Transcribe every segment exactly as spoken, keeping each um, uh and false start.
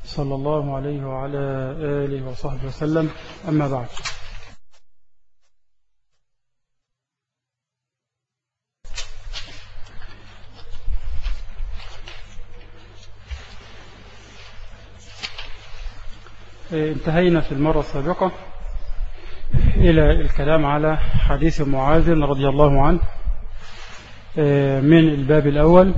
صلى الله عليه وعلى آله وصحبه وسلم. أما بعد، انتهينا في المرة السابقة إلى الكلام على حديث معاذ رضي الله عنه من الباب الأول.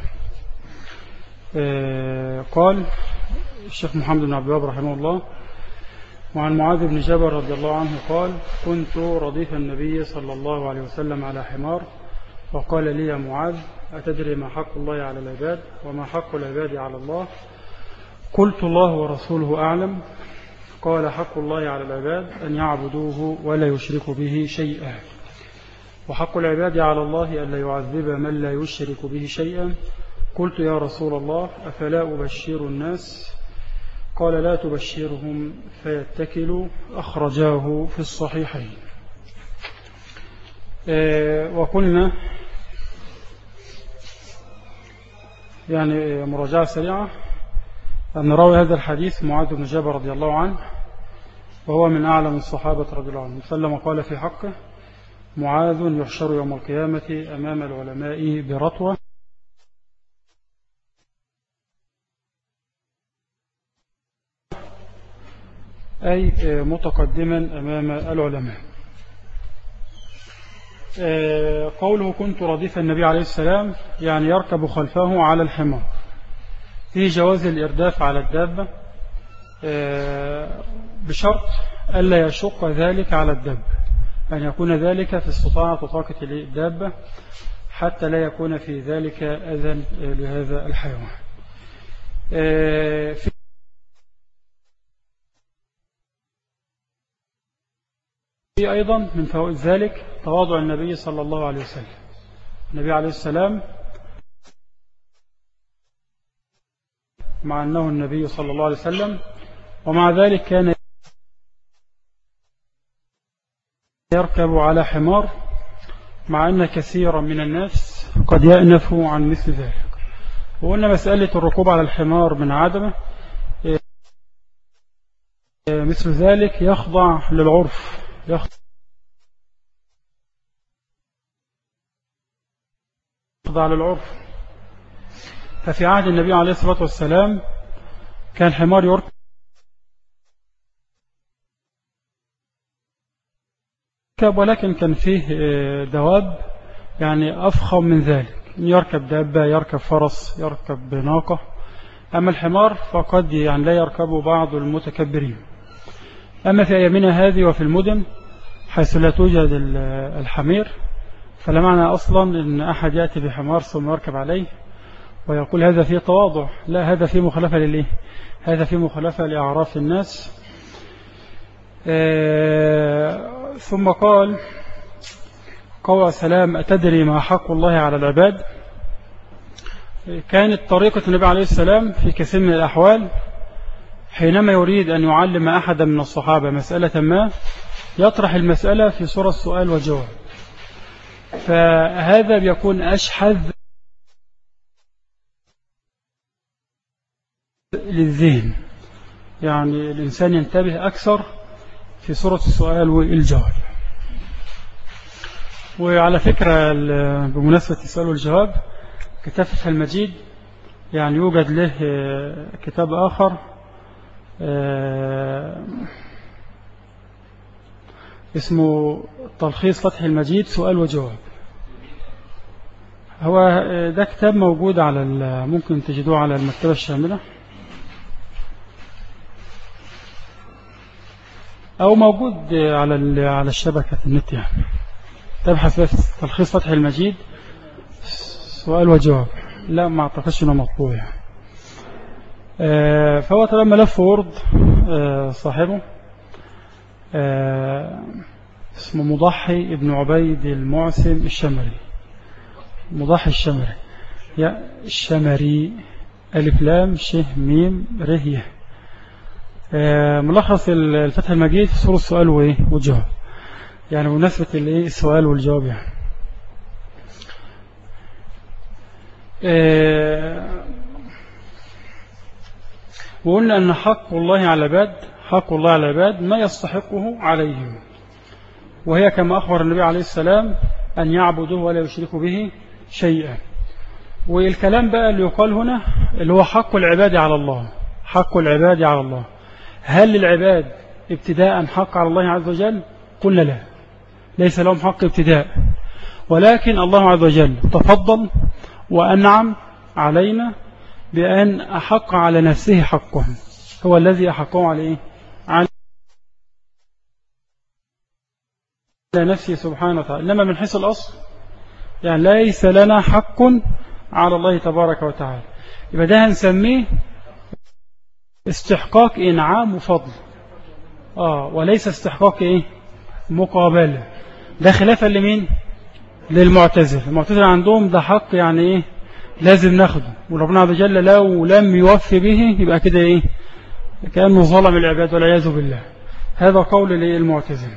قال الشيخ محمد بن عبد الوهاب رحمه الله: وعن معاذ بن جبل رضي الله عنه قال: كنت رديف النبي صلى الله عليه وسلم على حمار، وقال لي: يا معاذ، أتدري ما حق الله على العباد وما حق العباد على الله؟ قلت: الله ورسوله أعلم. قال: حق الله على العباد أن يعبدوه ولا يشركوا به شيئا، وحق العباد على الله أن لا يعذب من لا يشرك به شيئا. قلت: يا رسول الله، أفلا أبشر الناس؟ قال: لا تبشرهم فيتكلوا. أخرجاه في الصحيحين. وقلنا يعني مراجعة سريعة أن راوي هذا الحديث معاذ بن جبل رضي الله عنه، وهو من أعلم الصحابة رضي الله عنهم. سلم قال في حقه: معاذ يحشر يوم القيامة أمام العلماء برطوة، أي متقدما أمام العلماء. قوله كنت رديف النبي عليه السلام يعني يركب خلفه على الحمار. فيه جواز الإرداف على الدابة بشرط ألا يشق ذلك على الدابة، أن يكون ذلك في استطاعة وطاقة الدابة، حتى لا يكون في ذلك أذى لهذا الحيوان. في أيضا من فوائد ذلك تواضع النبي صلى الله عليه وسلم. النبي عليه السلام مع أنه النبي صلى الله عليه وسلم، ومع ذلك كان يركب على حمار، مع أن كثيرا من الناس قد يأنفوا عن مثل ذلك. وقلنا مسألة الركوب على الحمار من عدمه مثل ذلك يخضع للعرف، يخضع للعرف. ففي عهد النبي عليه الصلاة والسلام كان حمار يركب، ولكن كان فيه دواب يعني أفخم من ذلك، يركب دابة، يركب فرس، يركب ناقة. أما الحمار فقد يعني لا يركبه بعض المتكبرين. أما في أيامنا هذه وفي المدن حيث لا توجد الحمير، فلا معنى أصلا أن أحد يأتي بحمار ثم يركب عليه ويقول هذا فيه تواضع. لا، هذا فيه مخالفة للإيه؟ هذا فيه مخالفة لأعراف الناس. آه ثم قال قول سلام: أتدري ما حق الله على العباد؟ كانت طريقة النبي عليه السلام في كثير من الأحوال حينما يريد أن يعلم أحدا من الصحابة مسألة ما، يطرح المسألة في صورة سؤال وجواب، فهذا بيكون أشحذ للذهن، يعني الإنسان ينتبه أكثر في صورة السؤال والجواب. وعلى فكرة بمناسبة السؤال والجواب، كتاب فتح المجيد يعني يوجد له كتاب آخر اسمه تلخيص فتح المجيد سؤال وجواب. هو ده كتاب موجود على ممكن تجدوه على المكتبة الشاملة، أو موجود على على الشبكة النت. يعني تبحث في تلخيص فتح المجيد سؤال وجواب. لا، ما أعتقدش إنه مطبوع يعني. فهو تمام ملف وورد صاحبه اسمه مضحي ابن عبيد المعسم الشمري، مضحي الشمري، يا الشمري، ألف لام شه ميم رهيه. ملخص الفتح المجيد في صورة السؤال والجواب، يعني بمناسبة السؤال والجواب. يعني وقلنا أن حق الله على العباد حق الله على العباد ما يستحقه عليهم، وهي كما أخبر النبي عليه السلام أن يعبدوه ولا يشركوا به شيئا. والكلام بقى اللي يقال هنا اللي هو حق العباد على الله. حق العباد على الله، هل للعباد ابتداء حق على الله عز وجل؟ قلنا لا، ليس لهم حق ابتداء، ولكن الله عز وجل تفضل وأنعم علينا بأن أحق على نفسه حقه، هو الذي أحقه عليه على نفسه سبحانه وتعالى. إنما من حيث الأصل يعني ليس لنا حق على الله تبارك وتعالى، يبقى ده هنسميه استحقاق إنعام وفضل، آه وليس استحقاق إيه؟ مقابلة. ده خلافا لمين؟ للمعتزلة. المعتزلة عندهم ده حق يعني إيه؟ لازم ناخده، وربنا عز وجل لو لم يوفي به يبقى كده إيه؟ كأنه ظلم العباد والعياذ بالله. هذا قول للمعتزلة.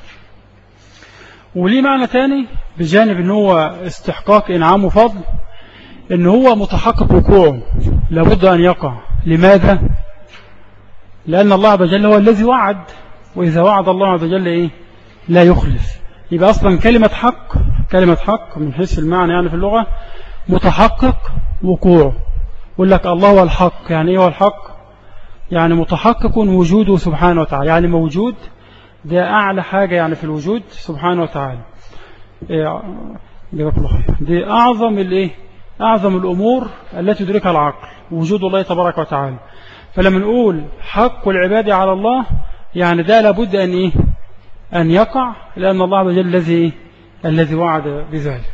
وليه معنى تاني بجانب ان هو استحقاق انعام وفضل، ان هو متحقق وقوعه، لابد ان يقع. لماذا؟ لان الله عز وجل هو الذي وعد، واذا وعد الله عز وجل ايه؟ لا يخلف. يبقى اصلا كلمة حق كلمة حق من حيث المعنى يعني في اللغة متحقق وقوعه. يقول لك الله هو الحق، يعني ايه هو الحق؟ يعني متحقق وجوده سبحانه وتعالى، يعني موجود، ده أعلى حاجة يعني في الوجود سبحانه وتعالى. دي أعظم الإيه؟ أعظم الأمور التي يدركها العقل، وجود الله تبارك وتعالى. فلما نقول حق العباد على الله يعني ده لابد أن إيه؟ أن يقع، لأن الله عز وجل الذي الذي وعد بذلك.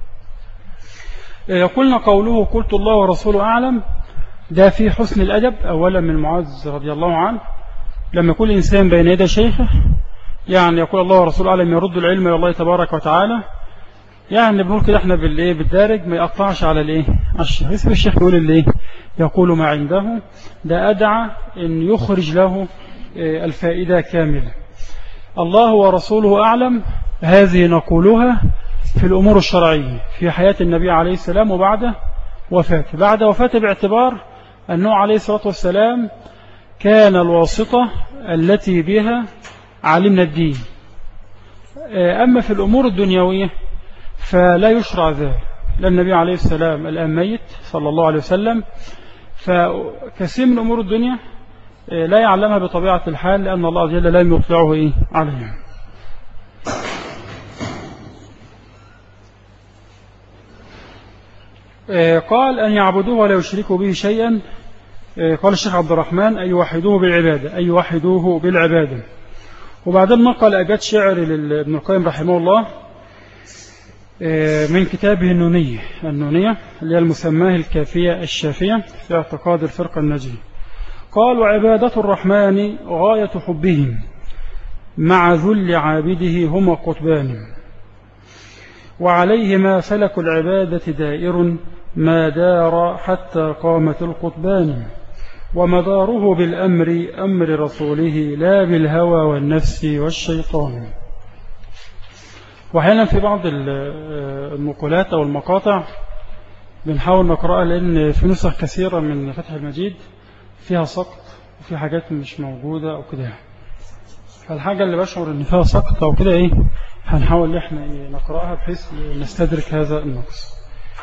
يقولنا قوله قلت الله ورسوله أعلم، ده في حسن الأدب أولا من معاذ رضي الله عنه، لما يكون الإنسان بين يدي شيخه يعني يقول الله ورسوله أعلم يرد العلم إلى الله تبارك وتعالى، يعني بنقول كده احنا بالايه بالدارج ما يقطعش على الايه الشيخ. اسم الشيخ يقول اللي يقول ما عنده، ده أدعى أن يخرج له الفائدة كاملة. الله ورسوله أعلم، هذه نقولها في الأمور الشرعية في حياة النبي عليه السلام وبعد وفاته. بعد وفاته باعتبار أنه عليه الصلاة والسلام كان الواسطة التي بها علمنا الدين. أما في الأمور الدنيوية فلا يشرع ذلك، لأن النبي عليه السلام الآن ميت صلى الله عليه وسلم، فكثير من أمور الدنيا لا يعلمها بطبيعة الحال، لأن الله عز وجل لم يطلعه إيه عليها. قال أن يعبدوه ولا يشركوا به شيئا. قال الشيخ عبد الرحمن أن يوحدوه بالعبادة، أن يوحدوه بالعبادة. وبعدين نقل أبيات شعر لابن القيم رحمه الله من كتابه النونية النونية اللي هي المسماه الكافية الشافية في اعتقاد الفرقة الناجية. قال وعبادة الرحمن غاية حبهم مع ذل عابده هما قطبان، وعليهما فلك العبادة دائر ما دار حتى قامت القطبان، ومداره بالأمر أمر رسوله لا بالهوى والنفس والشيطان. وأحيانا في بعض المقولات أو المقاطع بنحاول نقرأها، لأن في نسخ كثيرة من فتح المجيد فيها سقط وفي حاجات مش موجودة أو كده، فالحاجة اللي بشعر إن فيها سقط أو كده إيه هنحاول إحنا نقرأها بحيث نستدرك هذا النقص.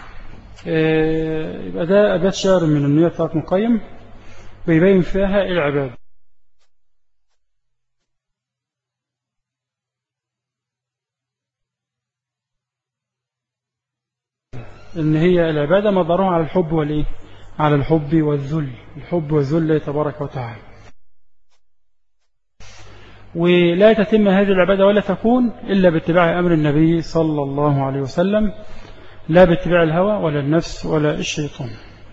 يبقى ده أبيات شعر من النية بتاعت مقيم ويبين فيها العبادة. إن هي العبادة مدارها على الحب والإيه؟ على الحب والذل، الحب والذل تبارك وتعالى. ولا تتم هذه العبادة ولا تكون إلا باتباع أمر النبي صلى الله عليه وسلم، لا باتباع الهوى ولا النفس ولا الشيطان.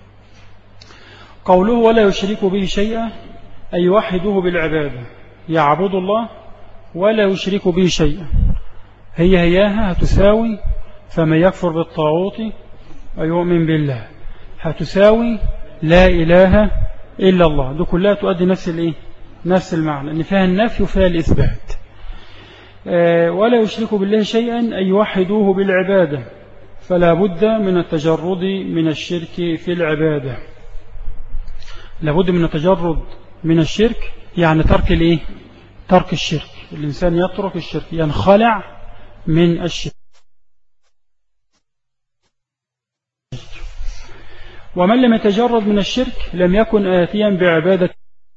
قوله ولا يشرك به شيئا أي يوحده بالعبادة، يعبد الله ولا يشرك به شيئا، هي هياها هتساوي فمن يكفر بالطاغوت ويؤمن بالله، هتساوي لا إله إلا الله. دي كلها تؤدي نفس الإيه؟ نفس المعنى، أن فيها النفي وفيها الإثبات. آه ولا يشرك بالله شيئا أي يوحدوه بالعبادة، فلا بد من التجرد من الشرك في العبادة. لابد من التجرد من الشرك، يعني ترك الايه؟ ترك الشرك. الإنسان يترك الشرك، ينخلع من الشرك. ومن لم يتجرد من الشرك لم يكن آتيا بعبادة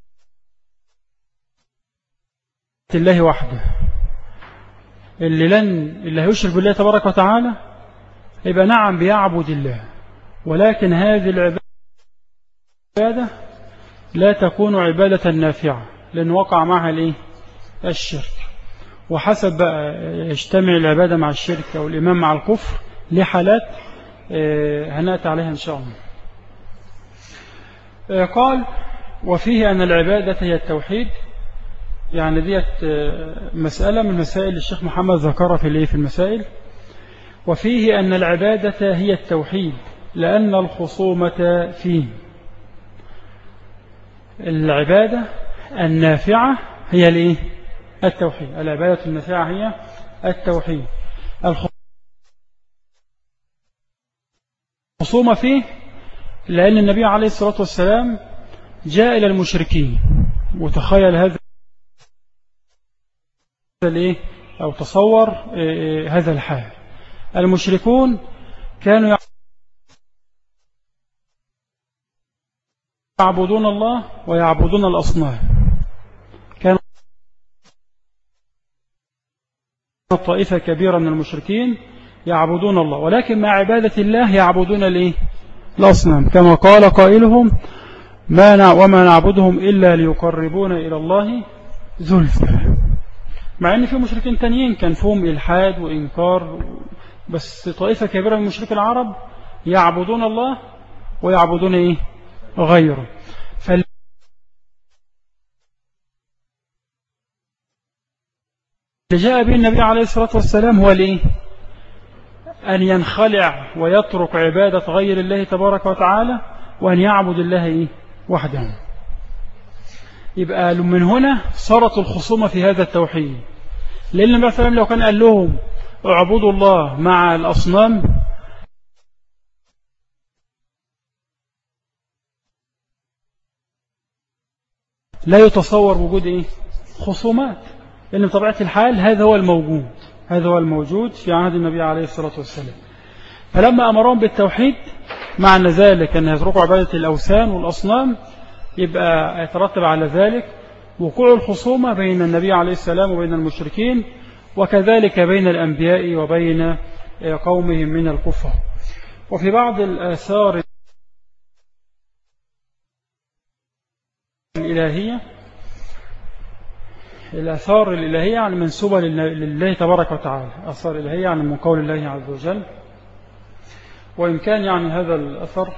الله وحده. اللي لن اللي هيشرك بالله تبارك وتعالى يبقى نعم بيعبد الله، ولكن هذه العبادة لا تكون عبادة نافعة، لأن وقع معها الايه؟ الشرك. وحسب بقى يجتمع العبادة مع الشرك أو الإيمان مع الكفر لحالات هنأتي عليها إن شاء الله. قال وفيه أن العبادة هي التوحيد، يعني ديت مسألة من مسائل الشيخ محمد ذكرها في في المسائل. وفيه أن العبادة هي التوحيد لأن الخصومة فيه. العبادة النافعة هي الايه؟ التوحيد. العبادة النافعة هي التوحيد. الخصومة فيه لأن النبي عليه الصلاة والسلام جاء إلى المشركين، وتخيل هذا الايه أو تصور هذا الحال. المشركون كانوا يعبدون الله ويعبدون الأصنام. كان طائفة كبيرة من المشركين يعبدون الله، ولكن مع عبادة الله يعبدون الايه؟ الأصنام، كما قال قائلهم ما وما نعبدهم إلا ليقربونا إلى الله زلفى. مع أن في مشركين تانيين كان فيهم إلحاد وإنكار، بس طائفة كبيرة من مشرك العرب يعبدون الله ويعبدون إيه؟ غيره. فاللي جاء به النبي عليه الصلاة والسلام هو الإيه؟ أن ينخلع ويترك عبادة غير الله تبارك وتعالى، وأن يعبد الله إيه؟ وحده. يبقى من هنا صارت الخصومة في هذا التوحيد، لأن النبي صلى الله عليه وسلم لو كان قال لهم اعبدوا الله مع الأصنام لا يتصور وجود إيه؟ خصومات، لأن بطبيعة الحال هذا هو الموجود هذا هو الموجود في عهد النبي عليه الصلاة والسلام. فلما أمرهم بالتوحيد معنى ذلك أن يتركوا عبادة الأوثان والأصنام، يبقى يترتب على ذلك وقوع الخصومة بين النبي عليه السلام وبين المشركين، وكذلك بين الأنبياء وبين قومهم من الكفار. وفي بعض الآثار الإلهية الآثار الإلهية يعني منسوبة لله تبارك وتعالى، آثار إلهية يعني من قول الله عز وجل. وإن كان يعني هذا الأثر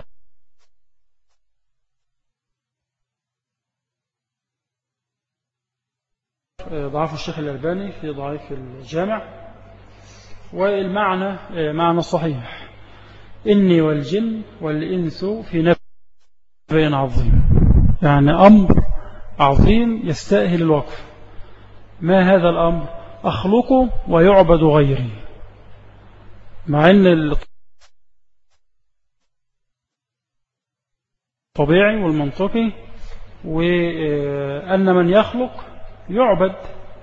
ضعف الشيخ الألباني في ضعيف الجامع، والمعنى معنى صحيح: إني والجن والإنس في نبأ عظيم، يعني أمر عظيم يستاهل الوقف. ما هذا الأمر؟ أخلقه ويعبد غيري، مع أن الطبيعي والمنطقي وأن من يخلق يعبد.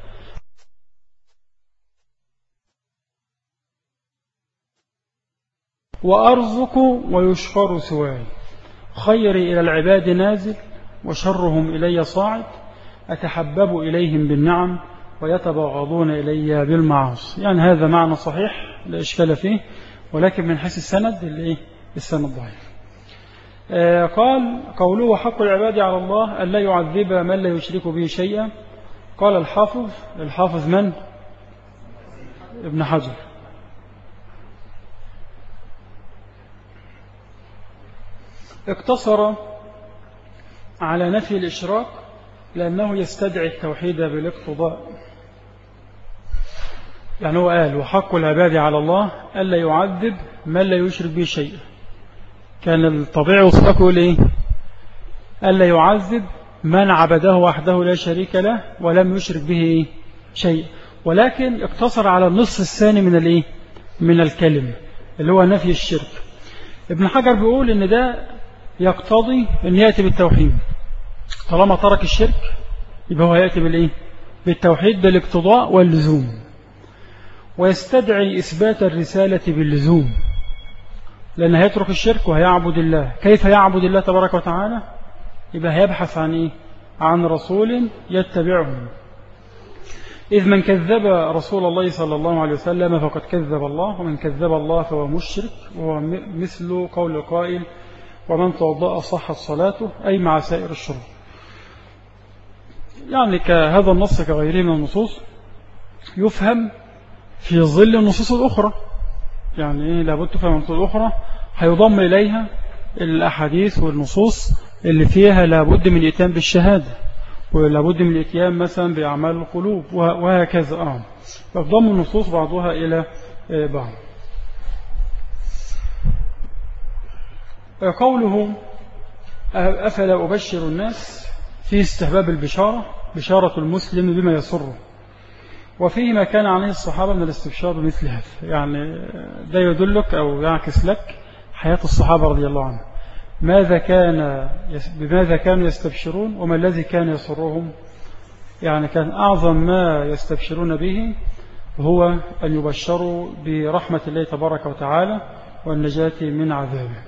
وأرزق ويشكر سواي، خيري إلى العباد نازل وشرهم إلي صاعد، أتحبب إليهم بالنعم ويتبغضون إلي بالمعاصي. يعني هذا معنى صحيح لا إشكال فيه، ولكن من حيث السند اللي السند ضعيف. آه قال قوله حق العباد على الله أن لا يعذب من لا يشرك به شيئا. قال الحافظ الحافظ من؟ ابن حجر. اقتصر على نفي الإشراك لأنه يستدعي التوحيد بالاقتضاء. يعني هو قال وحق العباد على الله ألا يعذب من لا يشرك به شيئا. كان الطبيعي وصفك يقول إيه؟ ألا يعذب من عبده وحده لا شريك له ولم يشرك به شيء، ولكن اقتصر على النصف الثاني من الايه من الكلمة اللي هو نفي الشرك. ابن حجر بيقول ان ده يقتضي ان يأتي بالتوحيد، طالما ترك الشرك يبقى هو يأتي بالإيه؟ بالتوحيد بالاقتضاء واللزوم، ويستدعي إثبات الرسالة باللزوم، لأنه هيترك الشرك وهيعبد الله. كيف يعبد الله تبارك وتعالى؟ يبقى هيبحث عن إيه؟ عن رسول يتبعه. إذ من كذب رسول الله صلى الله عليه وسلم فقد كذب الله، ومن كذب الله فهو مشرك، وهو مثل قول القائل ومن توضأ صحت صلاته، أي مع سائر الشروط. يعني كهذا النص كغيره من النصوص يفهم في ظل النصوص الأخرى، يعني إيه لابد تفهم النصوص الأخرى هيضم إليها الأحاديث والنصوص اللي فيها لابد من الإتيان بالشهادة، ولابد من الإتيان مثلا بأعمال القلوب وهكذا. آه فضم النصوص بعضها إلى بعض. قوله أفلا أبشر الناس في استحباب البشارة، بشارة المسلم بما يسره، وفيه ما كان عليه الصحابة من الاستبشار بمثل هذا. يعني ده يدلك أو يعكس لك حياة الصحابة رضي الله عنهم، ماذا كان بماذا كانوا يستبشرون وما الذي كان يسرهم. يعني كان أعظم ما يستبشرون به هو أن يبشروا برحمة الله تبارك وتعالى والنجاة من عذابه.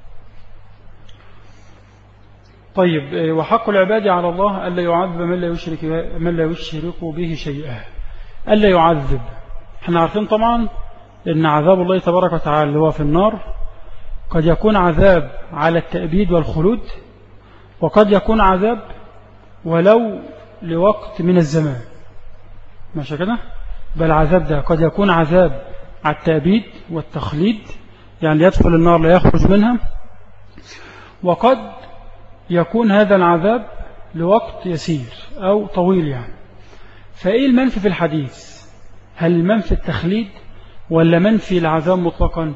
طيب، وحق العباد على الله ألا يعذب من لا يشرك من لا يشرك به شيئا. ألا يعذب، احنا عارفين طبعا أن عذاب الله تبارك وتعالى اللي هو في النار قد يكون عذاب على التأبيد والخلود، وقد يكون عذاب ولو لوقت من الزمان، ماشي كده. بل العذاب ده قد يكون عذاب على التأبيد والتخليد، يعني يدخل النار لا يخرج منها، وقد يكون هذا العذاب لوقت يسير أو طويل. يعني فإيه المنفي في الحديث؟ هل المنفي التخليد ولا منفي العذاب مطلقا؟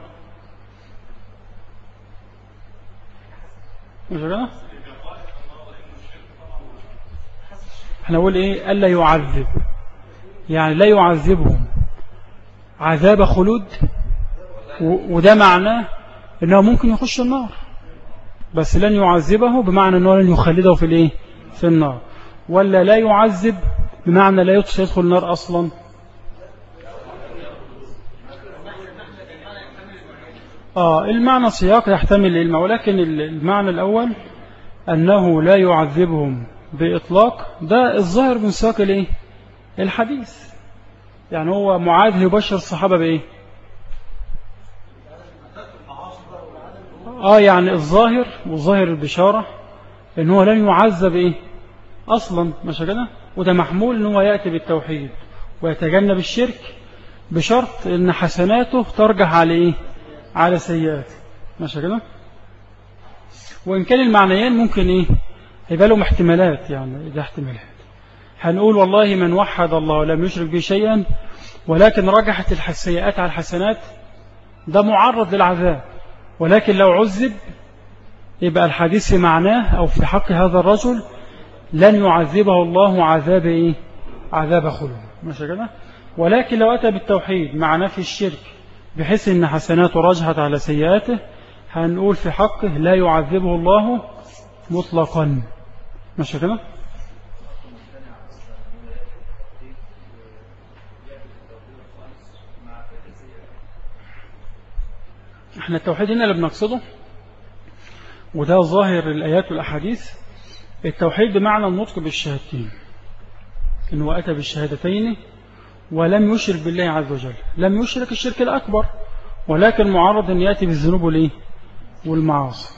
احنا نقول ايه؟ ألا يعذب، يعني لا يعذبهم عذاب خلود، وده معناه انه ممكن يخش النار بس لن يعذبه بمعنى انه لن يخلده في الايه؟ في النار. ولا لا يعذب بمعنى لا يدخل النار اصلا. آه المعنى سياق يحتمل العلم، ولكن المعنى الأول أنه لا يعذبهم بإطلاق، ده الظاهر من سياق الايه؟ الحديث. يعني هو معاذ يبشر الصحابة بإيه؟ آه يعني الظاهر والظاهر البشارة أنه لن يعذب إيه؟ أصلا، ماشي كده. وده محمول أنه يأتي بالتوحيد ويتجنب الشرك بشرط أن حسناته ترجح على إيه؟ على سيئات، ماشي كده. وإن كان المعنيين ممكن إيه؟ يبقى لهم احتمالات، يعني إذا احتمالات هنقول والله من وحد الله ولم يشرك به شيئا ولكن رجحت السيئات على الحسنات ده معرض للعذاب، ولكن لو عذب يبقى الحديث في معناه أو في حق هذا الرجل لن يعذبه الله عذاب إيه؟ عذاب خلود، ماشي كده. ولكن لو أتى بالتوحيد مع نفي الشرك بحيث أن حسناته رجحت على سيئاته هنقول في حقه لا يعذبه الله مطلقا، ماشي كده. احنا التوحيد هنا اللي بنقصده، وده ظاهر الآيات والأحاديث، التوحيد بمعنى النطق بالشهادتين، إنه أتى بالشهادتين ولم يشرك بالله عز وجل. لم يشرك الشرك الأكبر، ولكن معرض أن يأتي بالذنوب والإيه؟ والمعاصي.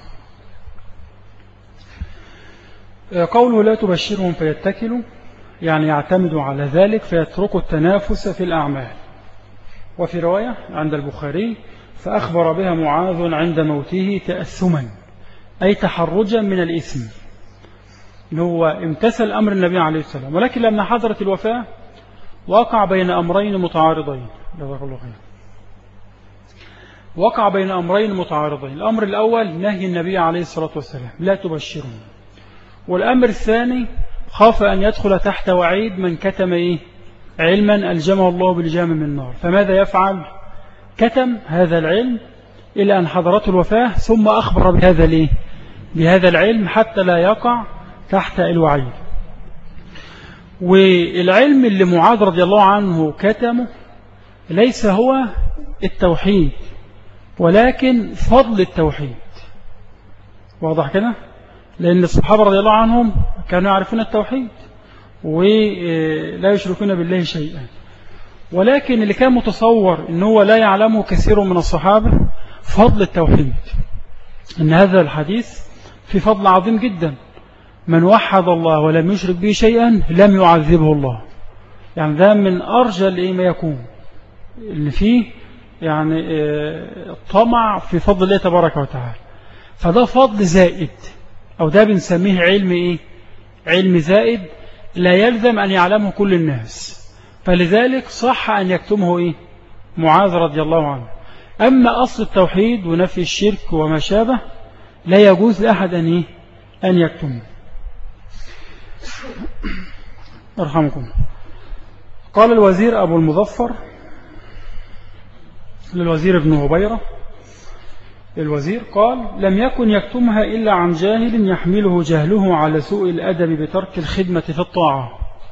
قوله لا تبشرهم فيتكلوا، يعني يعتمدوا على ذلك فيتركوا التنافس في الأعمال. وفي رواية عند البخاري فأخبر بها معاذ عند موته تأثما، أي تحرجا من الإثم، هو امتثل أمر النبي عليه السلام، ولكن لما حضرت الوفاة وقع بين أمرين متعارضين. جزاك الله خير. وقع بين أمرين متعارضين، الأمر الأول نهي النبي عليه الصلاة والسلام لا تبشرهم، والأمر الثاني خاف أن يدخل تحت وعيد من كتم إيه؟ علما ألجمه الله بالجام من النار. فماذا يفعل؟ كتم هذا العلم إلى أن حضرته الوفاة، ثم أخبر بهذا ليه؟ بهذا العلم حتى لا يقع تحت الوعيد. والعلم اللي معاذ رضي الله عنه كتمه ليس هو التوحيد ولكن فضل التوحيد. واضح كده؟ لأن الصحابة رضي الله عنهم كانوا يعرفون التوحيد ولا يشركون بالله شيئا، ولكن اللي كان متصور أنه هو لا يعلمه كثير من الصحابة فضل التوحيد، أن هذا الحديث في فضل عظيم جدا. من وحد الله ولم يشرك به شيئا لم يعذبه الله. يعني ده من أرجى ما يكون اللي فيه يعني الطمع في فضل الله تبارك وتعالى. فده فضل زائد، أو ده بنسميه علم إيه؟ علم زائد لا يلزم أن يعلمه كل الناس، فلذلك صح أن يكتمه إيه؟ معاذ رضي الله عنه. أما أصل التوحيد ونفي الشرك وما شابه لا يجوز لأحد أن إيه؟ أن يكتمه. أرحمكم. قال الوزير أبو المظفر للوزير ابن هبيرة، الوزير قال: لم يكن يكتمها إلا عن جاهل يحمله جهله على سوء الأدب بترك الخدمة في الطاعة.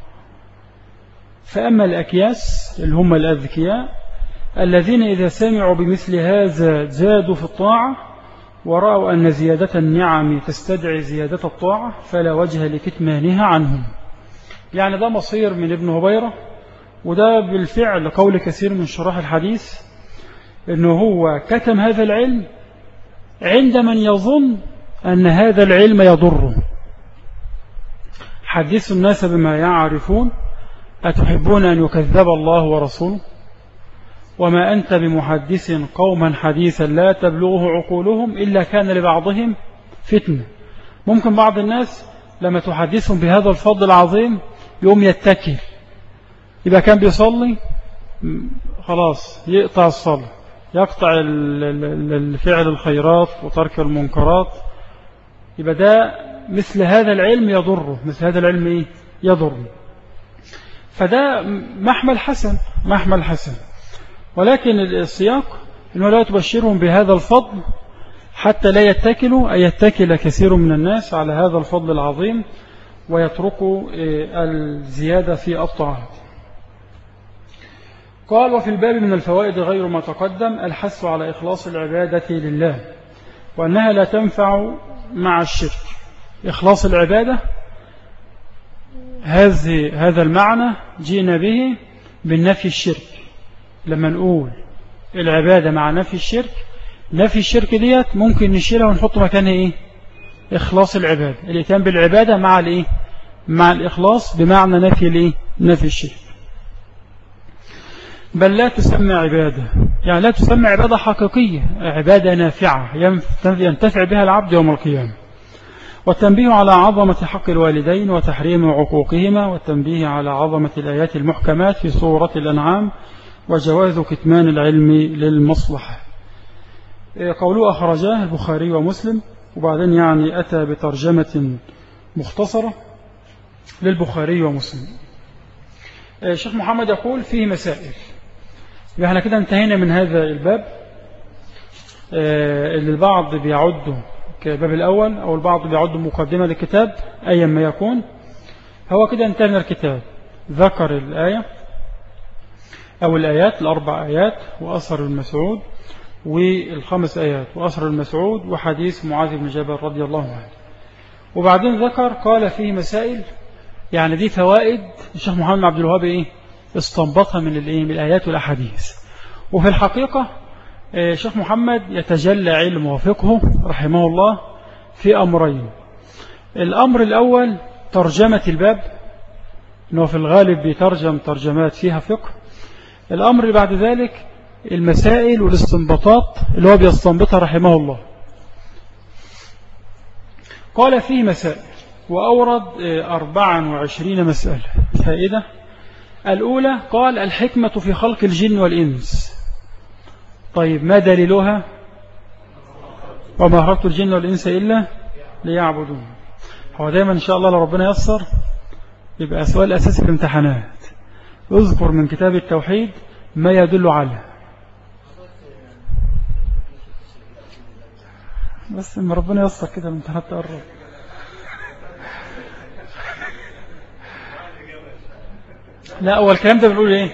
فأما الأكياس اللي هم الأذكياء الذين إذا سمعوا بمثل هذا زادوا في الطاعة ورأوا أن زيادة النعم تستدعي زيادة الطاعة فلا وجه لكتمانها عنهم. يعني ده مصير من ابن هبيرة، وده بالفعل قول كثير من شراح الحديث أنه هو كتم هذا العلم عند من يظن أن هذا العلم يضره. حدثوا الناس بما يعرفون أتحبون أن يكذب الله ورسوله وما أنت بمحدث قوما حديثا لا تبلغه عقولهم إلا كان لبعضهم فتنة. ممكن بعض الناس لما تحدثهم بهذا الفضل العظيم يوم يتكل، يبقى كان بيصلي خلاص يقطع الصلاة، يقطع الفعل الخيرات وترك المنكرات، يبقى ده مثل هذا العلم يضره، مثل هذا العلم إيه؟ يضره. فده محمل حسن، محمل حسن، ولكن السياق إنه لا تبشرهم بهذا الفضل حتى لا يتكلوا، أي يتكل كثير من الناس على هذا الفضل العظيم ويتركوا الزيادة في الطاعات. قال: وفي الباب من الفوائد غير ما تقدم الحث على إخلاص العبادة لله وأنها لا تنفع مع الشرك. إخلاص العبادة هذه هذا المعنى جينا به بالنفي الشرك. لما نقول العبادة مع نفي الشرك، نفي الشرك ديت ممكن نشيلها ونحط مكانها إيه؟ إخلاص العبادة، الاتيان بالعبادة مع الإيه؟ مع الإخلاص بمعنى نفي الإيه؟ نفي الشرك. بل لا تسمى عبادة، يعني لا تسمى عبادة حقيقية، عبادة نافعة ينتفع بها العبد يوم القيامة. والتنبيه على عظمة حق الوالدين وتحريم عقوقهما، والتنبيه على عظمة الآيات المحكمات في سورة الأنعام، وجواز كتمان العلم للمصلحة. قوله أخرجاه البخاري ومسلم، وبعدين يعني أتى بترجمة مختصرة للبخاري ومسلم. الشيخ محمد يقول فيه مسائل. احنا كده انتهينا من هذا الباب اللي البعض بيعده كباب الأول أو البعض بيعده مقدمة للكتاب أيا ما يكون. هو كده انتهينا الكتاب، ذكر الآية أو الآيات الأربع آيات وأثر المسعود والخمس آيات وأثر المسعود وحديث معاذ بن جبل رضي الله عنه. وبعدين ذكر قال فيه مسائل، يعني دي فوائد الشيخ محمد بن عبد الوهاب إيه؟ استنبطها من الإيه؟ من الآيات والأحاديث. وفي الحقيقة الشيخ محمد يتجلى علمه وفقهه رحمه الله في أمرين. الأمر الأول ترجمة الباب، إنه في الغالب بيترجم ترجمات فيها فقه. الأمر اللي بعد ذلك المسائل والاستنباطات اللي هو بيستنبطها رحمه الله. قال فيه مسائل وأورد أربعا وعشرين مسألة فائدة. الأولى قال الحكمة في خلق الجن والإنس. طيب ما دليلها؟ وما خلقت الجن والإنس إلا ليعبدون. هو دايما إن شاء الله لو ربنا يسر يبقى سؤال أساسي في الامتحانات، اذكر من كتاب التوحيد ما يدل عليه. بس لما ربنا يسر كده الامتحانات تقرب. لا هو الكلام ده بنقول ايه؟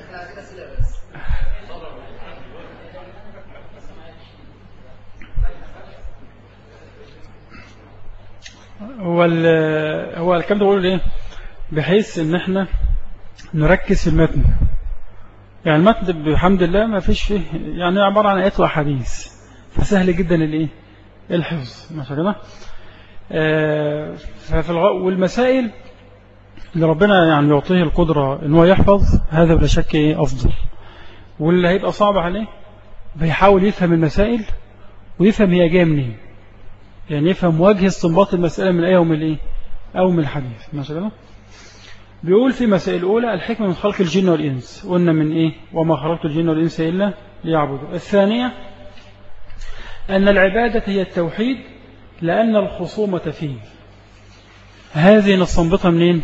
هو هو الكلام ده بنقول ايه؟ بحيث ان احنا نركز في المتن. يعني المتن بحمد الله ما فيش فيه، يعني عبارة عن آيات وأحاديث، فسهل جدا الايه؟ الحفظ ماشي كده. آه ففي الغ... والمسائل اللي ربنا يعني يعطيه القدرة ان هو يحفظ، هذا بلا شك ايه افضل. واللي هيبقى صعب عليه بيحاول يفهم المسائل ويفهم هي جايه منين، يعني يفهم وجه استنباط المسألة من الآية ومن الايه او من الحديث ماشي كده. بيقول في مسائل الأولى الحكمة من خلق الجن والإنس، قلنا من إيه؟ وما خلقت الجن والإنس إلا ليعبدوا. الثانية أن العبادة هي التوحيد لأن الخصومة فيه. هذه نستنبطها منين؟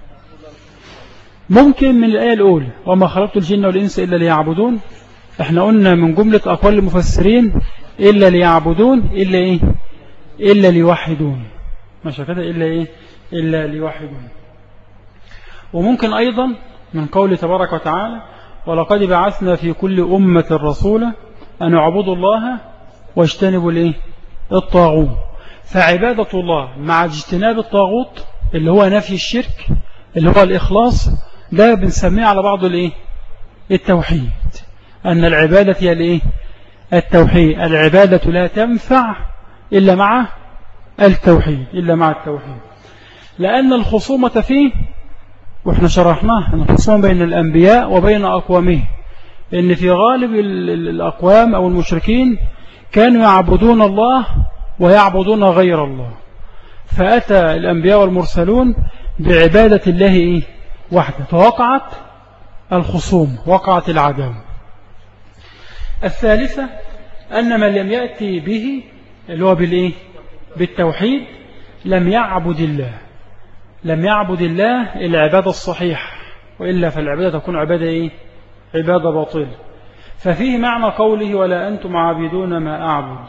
ممكن من الآية الأولى وما خلقت الجن والإنس إلا ليعبدون. احنا قلنا من جملة أقوال المفسرين إلا ليعبدون إلا إيه؟ إلا ليوحدون ماشي كده، إلا إيه؟ إلا ليوحدون. وممكن أيضا من قول تبارك وتعالى ولقد بعثنا في كل أمة رسولا أن اعبدوا الله واجتنبوا الايه؟ الطاغوت. فعبادة الله مع اجتناب الطاغوت اللي هو نفي الشرك اللي هو الإخلاص، ده بنسميه على بعض الايه؟ التوحيد. أن العبادة هي الايه؟ التوحيد. العبادة لا تنفع إلا مع التوحيد، إلا مع التوحيد. لأن الخصومة فيه، وإحنا شرحناه أن الخصومة بين الأنبياء وبين أقوامه، إن في غالب الأقوام أو المشركين كانوا يعبدون الله ويعبدون غير الله، فأتى الأنبياء والمرسلون بعبادة الله إيه؟ وحده، فوقعت الخصوم، وقعت العداوة. الثالثة أن من لم يأتي به اللي هو بالإيه؟ بالتوحيد لم يعبد الله، لم يعبد الله العبادة الصحيحة، وإلا فالعبادة تكون عبادة إيه؟ عبادة باطلة. ففيه معنى قوله ولا أنتم عابدون ما أعبد.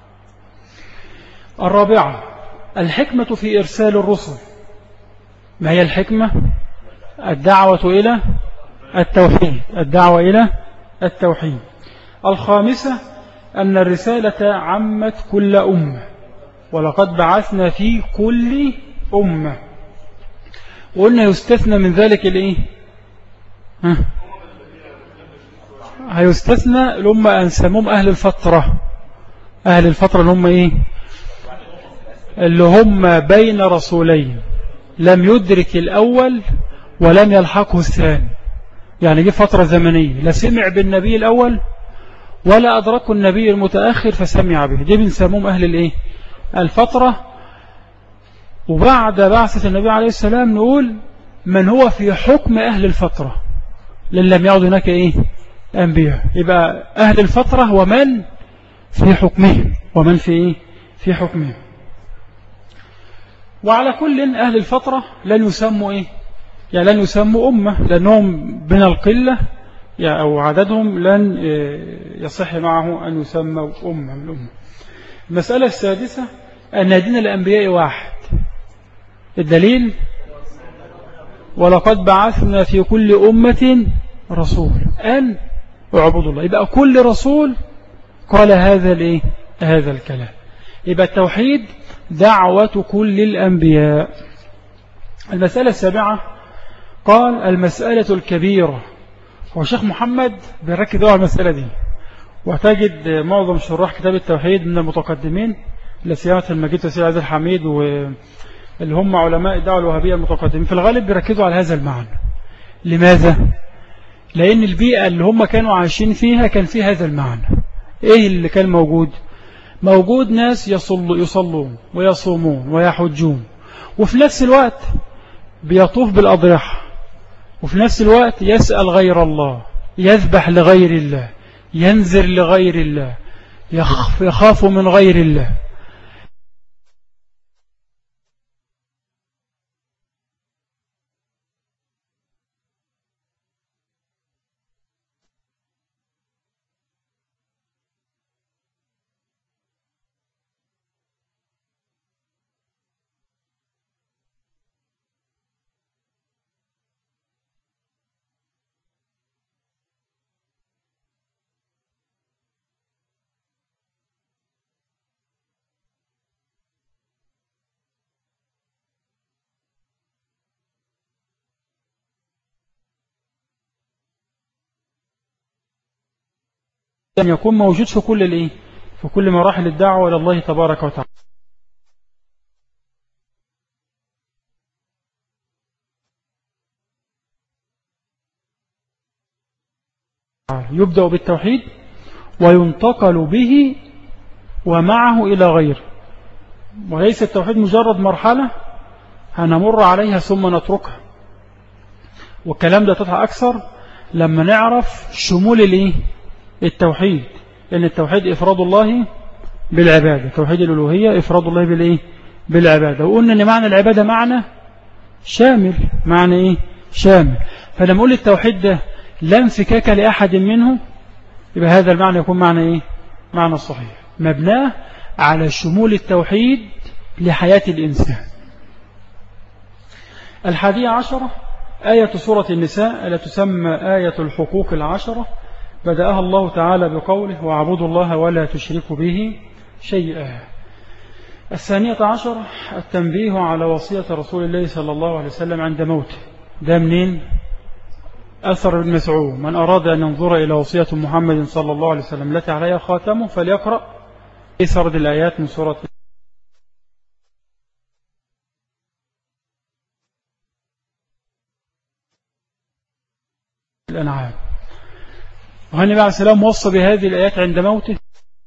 الرابعة الحكمة في إرسال الرسل. ما هي الحكمة؟ الدعوة إلى التوحيد، الدعوة إلى التوحيد. الخامسة أن الرسالة عمت كل أمة، ولقد بعثنا في كل أمة. وقلنا يستثنى من ذلك الإيه؟ ها؟ هيستثنى الأمة أن سموهم أهل الفترة. أهل الفترة اللي هم إيه؟ اللي هم بين رسولين، لم يدرك الأول ولم يلحقه الثاني، يعني جه فترة زمنية لا سمع بالنبي الأول ولا أدركه النبي المتأخر فسمع به، دي بنسموهم أهل الإيه؟ الفترة. وبعد بعثة النبي عليه السلام نقول من هو في حكم أهل الفترة، لأن لم يعد هناك إيه؟ أنبياء. يبقى أهل الفترة ومن في حكمهم، ومن في إيه؟ في حكمهم. وعلى كل أهل الفترة لن يسموا إيه؟ يعني لن يسموا أمة، لأنهم من القلة يعني أو عددهم لن يصح معه أن يسموا أمة من الأمة. المسألة السادسة أن دين الأنبياء واحد. الدليل ولقد بعثنا في كل أمة رسول أن اعبدوا الله. يبقى كل رسول قال هذا الإيه؟ هذا الكلام. يبقى التوحيد دعوة كل الأنبياء. المسألة السابعة قال المسألة الكبيرة. هو شيخ محمد بيركز على المسألة دي، وتجد معظم شراح كتاب التوحيد من المتقدمين لسيامة المجيد تسير عز الحميد واللي هم علماء الدعوة الوهابية المتقدمين في الغالب بيركزوا على هذا المعنى. لماذا؟ لأن البيئة اللي هم كانوا عايشين فيها كان فيها هذا المعنى. إيه اللي كان موجود؟ موجود ناس يصل يصلون ويصومون ويحجون، وفي نفس الوقت بيطوف بالأضرحة، وفي نفس الوقت يسأل غير الله، يذبح لغير الله، ينذر لغير الله، يخاف من غير الله. أن يكون موجود في كل الإيه في كل مراحل الدعوة إلى الله تبارك وتعالى. يبدأ بالتوحيد وينتقل به ومعه إلى غيره، وليس التوحيد مجرد مرحلة هنمر عليها ثم نتركها. والكلام ده تطلع أكثر لما نعرف شمول الإيه التوحيد، لأن التوحيد إفراد الله بالعبادة، توحيد الألوهية إفراد الله بالإيه بالعبادة. وقلنا أن معنى العبادة معنى شامل، معنى إيه شامل. فلما أقول التوحيد ده لا انفكاك لأحد منه، يبقى هذا المعنى يكون معنى إيه معنى الصحيح، مبناه على شمول التوحيد لحياة الإنسان. الحادية عشرة آية سورة النساء التي تسمى آية الحقوق العشرة، بدأها الله تعالى بقوله واعبدوا الله ولا تشركوا به شيئا. الثانية عشر التنبيه على وصية رسول الله صلى الله عليه وسلم عند موته. ده منين؟ أثر ابن مسعود: من أراد أن ينظر إلى وصية محمد صلى الله عليه وسلم التي عليها خاتمه فليقرأ سرد الآيات من سورة الأنعام. وهنبي عليه السلام وصى بهذه الآيات عند موته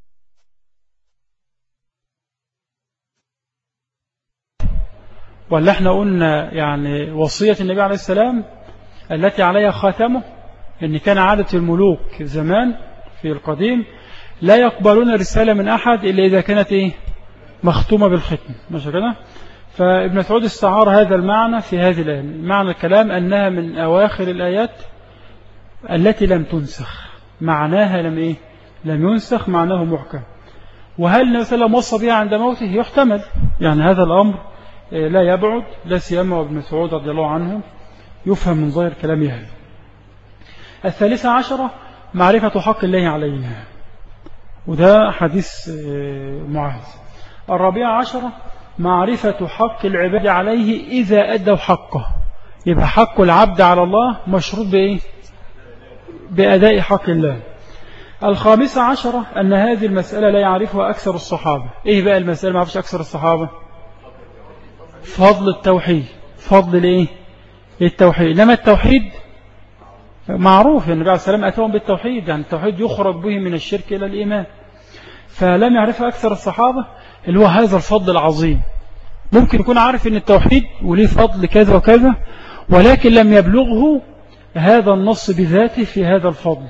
ولا احنا قلنا يعني وصية النبي عليه السلام التي عليها خاتمه، ان كان عادة الملوك زمان في القديم لا يقبلون رسالة من أحد إلا إذا كانت إيه مختومة بالختم، ماشي كده. فابن مسعود استعار هذا المعنى في هذه الآية، معنى الكلام أنها من أواخر الآيات التي لم تنسخ، معناها لم إيه لم ينسخ، معناه محكم. وهل النبي صلى الله عليه وسلم وصى بها عند موته؟ يحتمل، يعني هذا الأمر لا يبعد، لا سيما وابن مسعود رضي الله عنه يفهم من ظاهر كلامه هذا. الثالثة عشرة معرفة حق الله علينا، وده حديث معاذ. الرابعة عشرة معرفة حق العباد عليه إذا أدوا حقه، يبقى حق العبد على الله مشروط بإيه بأداء حق الله. الخامسة عشرة أن هذه المسألة لا يعرفها أكثر الصحابة. إيه بقى المسألة ما يعرفش أكثر الصحابة؟ فضل التوحيد، فضل الإيه التوحيد. لما التوحيد معروف، النبي عليه السلام أتاهم بالتوحيد، يعني التوحيد يخرج به من الشرك إلى الإيمان، فلم يعرفها أكثر الصحابة، اللي هو هذا الفضل العظيم. ممكن يكون عارف أن التوحيد وليه فضل كذا وكذا، ولكن لم يبلغه هذا النص بذاته في هذا الفضل.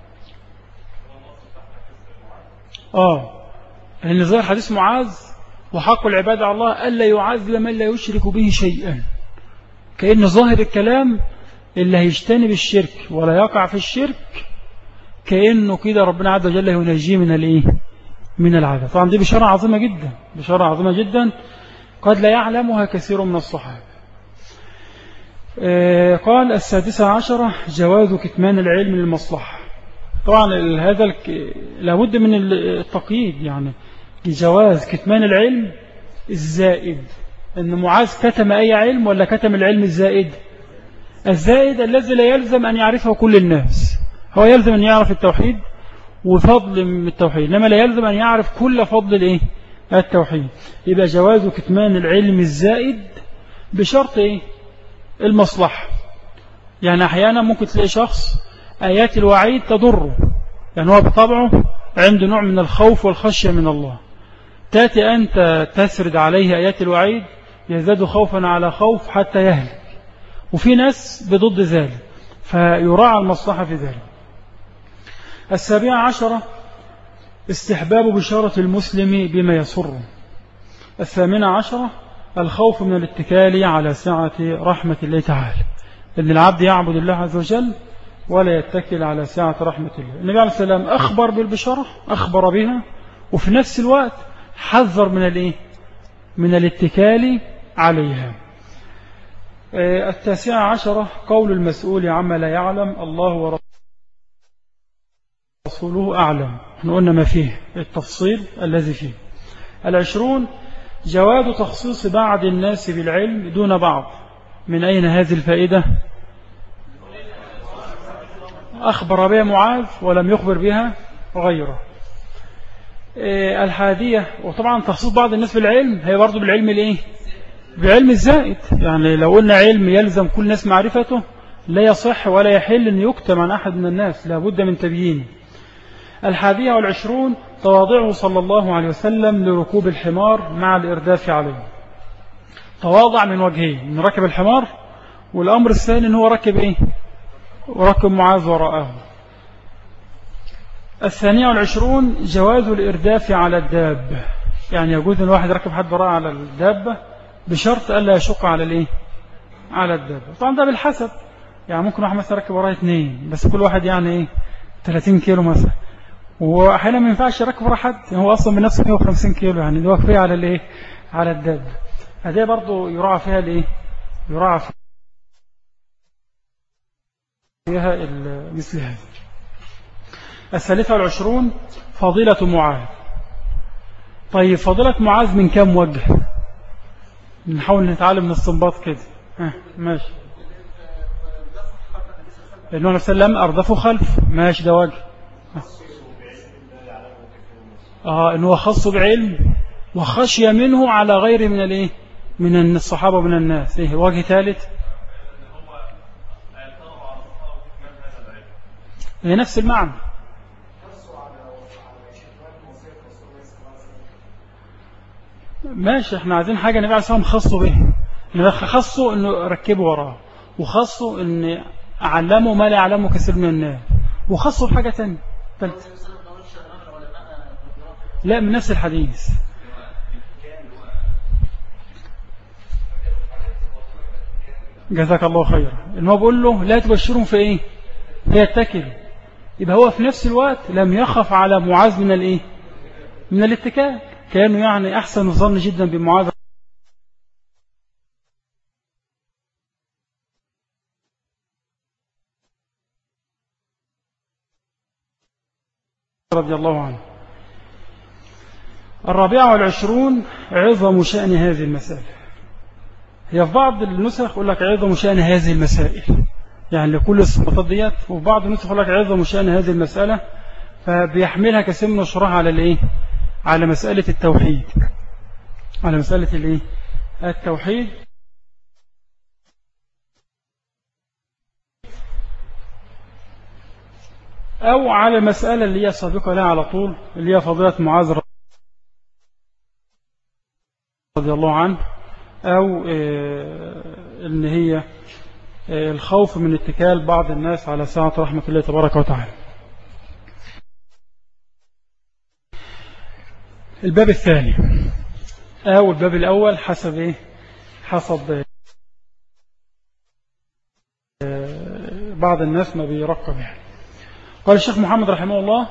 آه لأن ظاهر حديث معاذ وحق العباد على الله ألا يعذب من لا يشرك به شيئا، كأن ظاهر الكلام اللي هيجتنب الشرك ولا يقع في الشرك كأنه كده ربنا عز وجل ينجيه من الايه من العذاب. طبعا دي بشارة عظيمة جدا، بشارة عظيمة جدا قد لا يعلمها كثير من الصحابة. آه قال السادسة عشرة جواز كتمان العلم للمصلحة. طبعا هذا لابد من التقييد، يعني جواز كتمان العلم الزائد، ان معاذ كتم اي علم ولا كتم العلم الزائد؟ الزائد الذي لا يلزم أن يعرفه كل الناس، هو يلزم أن يعرف التوحيد وفضل من التوحيد، لما لا يلزم أن يعرف كل فضل الإيه التوحيد. يبقى جواز كتمان العلم الزائد بشرط إيه المصلحة. يعني أحيانا ممكن تلاقي شخص آيات الوعيد تضره، يعني هو بطبعه عنده نوع من الخوف والخشية من الله، تأتي أنت تسرد عليه آيات الوعيد يزداد خوفا على خوف حتى يهلك. وفي ناس بضد ذلك، فيراعى المصلحة في ذلك. السابعة عشرة استحباب بشارة المسلم بما يسره. الثامنة عشرة الخوف من الاتكال على سعة رحمة الله تعالى، أن العبد يعبد الله عز وجل ولا يتكل على سعة رحمة الله. النبي عليه السلام أخبر بالبشارة، أخبر بها، وفي نفس الوقت حذر من الايه من الاتكال عليها. التاسعة عشرة قول المسؤول عما لا يعلم الله ورسوله أعلم. احنا قلنا ما فيه التفصيل الذي فيه. العشرون جواز تخصيص بعض الناس بالعلم دون بعض. من أين هذه الفائدة؟ أخبر بها معاذ ولم يخبر بها وغيره. الحادية، وطبعا تخصيص بعض الناس بالعلم هي برضو بالعلم الايه؟ بعلم الزائد. يعني لو قلنا علم يلزم كل الناس معرفته لا يصح ولا يحل أن يكتم عن أحد من الناس، لا بد من تبيينه. الحادية والعشرون تواضعه صلى الله عليه وسلم لركوب الحمار مع الإرداف عليه. تواضع من وجهين، من ركب الحمار، والأمر الثاني أنه ركب إيه؟ وركب معاذ وراءه. الثانية والعشرون جواز الإرداف على الدابة، يعني يجوز أن الواحد يركب حد وراء على الدابة بشرط ألا يشق على الإيه؟ على الدابة. طبعا ده بالحسب، يعني ممكن واحد مثلا يركب وراء اثنين بس كل واحد يعني إيه؟ ثلاثين كيلو مثلا، وأحيانا ما ينفعش يركب وراء حد هو أصلا بنفسه مئة وخمسين كيلو، يعني ده كفاية على الإيه؟ على الدابة. هذه برضو يراعى فيها الإيه؟ يراعى فيها مثل هذا. الثالثة والعشرون فضيلة معاذ. طيب فضيلة معاذ من كم وجه؟ نحاول نتعلم من الصنباط كده. ها ماشي. النبي عليه السلام أردفه خلف، ماشي ده وجه. آه إنه خص بعلم وخشي منه على غير من الايه؟ من الصحابة ومن الناس. إيه وجه ثالث؟ هي نفس المعنى. ماشي، احنا عايزين حاجة النبي عليه الصلاة والسلام خصوا به، خصوا انه ركبوا وراه، وخصوا ان علموا ما لا يعلمه كثير من الناس، وخصوا بحاجة تانية ثالثة. لا من نفس الحديث. جزاك الله خيرا. انه بيقول له لا تبشرهم في ايه؟ فيتكل. يبقى هو في نفس الوقت لم يخف على معاذ من الايه؟ من الاتكال، كانوا يعني احسن الظن جدا بمعاذ رضي الله عنه. الرابعة والعشرون عظم شأن هذه المسائل. هي في بعض النسخ يقول لك عظم شأن هذه المسائل، يعني لكل الصفات ديت، وفي بعض النسخ يقول لك عظم شأن هذه المسألة، فبيحملها كثير من الشراح على الايه؟ على مسألة التوحيد، على مسألة الايه؟ التوحيد. أو على مسألة اللي هي سابقة لها على طول، اللي هي فضيلة معاذ رضي الله عنه، أو إن هي الخوف من اتكال بعض الناس على سعة رحمة الله تبارك وتعالى. الباب الثاني أو الباب الأول حسب إيه؟ حسب بعض الناس ما بيرقب يعني. قال الشيخ محمد رحمه الله: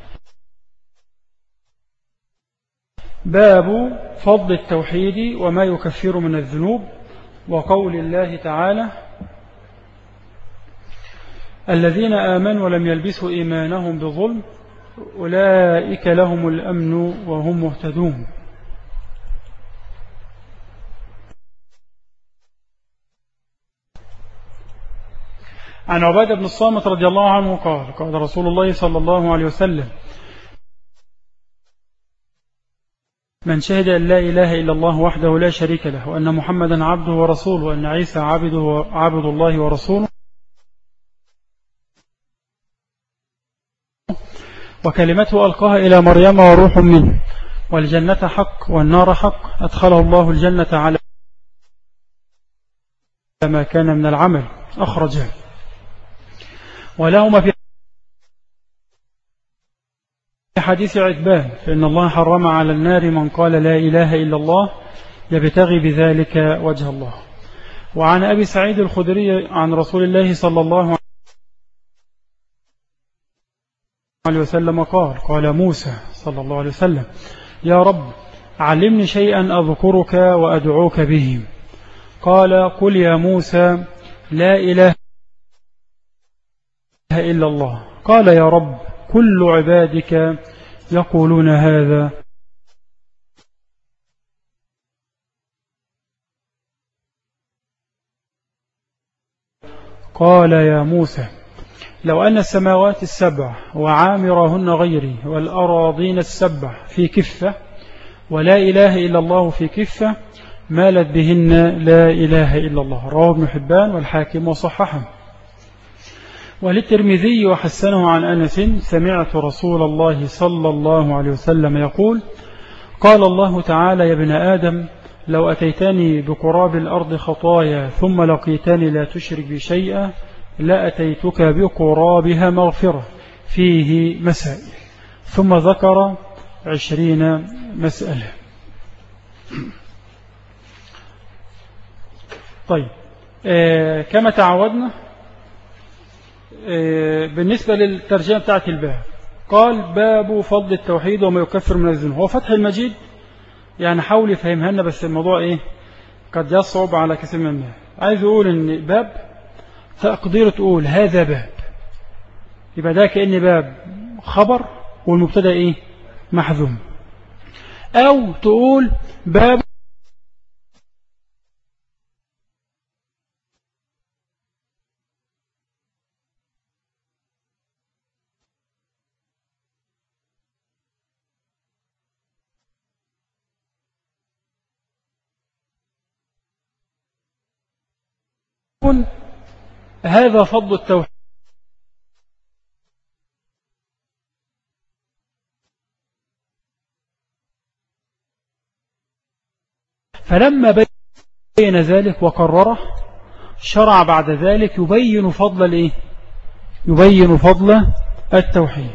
باب فضل التوحيد وما يكفر من الذنوب، وقول الله تعالى: الذين آمنوا ولم يلبسوا إيمانهم بظلم أولئك لهم الأمن وهم مهتدون. عن عبادة بن الصامت رضي الله عنه قال: قال رسول الله صلى الله عليه وسلم: من شهد أن لا إله إلا الله وحده لا شريك له، وأن محمدا عبده ورسوله، وأن عيسى عبده عبد الله ورسوله، وكلمته ألقاها إلى مريم وروح منه، والجنة حق والنار حق، أدخله الله الجنة على ما كان من العمل، أخرجه. ولهما في حديث عتبان: فإن الله حرم على النار من قال لا إله إلا الله يبتغي بذلك وجه الله. وعن أبي سعيد الخدري عن رسول الله صلى الله عليه وسلم قال: قال موسى صلى الله عليه وسلم: يا رب علمني شيئا أذكرك وأدعوك به. قال: قل يا موسى لا إله إلا الله. قال: يا رب كل عبادك يقولون هذا. قال: يا موسى لو أن السماوات السبع وعامرهن غيري والأراضين السبع في كفة ولا إله إلا الله في كفة مالت بهن لا إله إلا الله. رواه ابن حبان والحاكم وصححه. وللترمذي وحسنه عن أنس سمعت رسول الله صلى الله عليه وسلم يقول قال الله تعالى يا ابن آدم لو أتيتني بقراب الأرض خطايا ثم لقيتني لا تشرك بي شيئا لأتيتك بقرابها مغفرة فيه مسائل، ثم ذكر عشرين مسألة. طيب آه كما تعودنا آه بالنسبة للترجمة بتاعت الباب قال باب فضل التوحيد وما يكفر من الذنوب. هو فتح المجيد يعني حاول يفهمها لنا، بس الموضوع ايه قد يصعب على كثير من الناس. عايز يقول ان باب تقدير تقول هذا باب، يبقى ده كأن باب خبر والمبتدا ايه محذوم، او تقول باب هذا فضل التوحيد. فلما بين ذلك وقرره شرع بعد ذلك يبين فضل الايه يبين فضل التوحيد.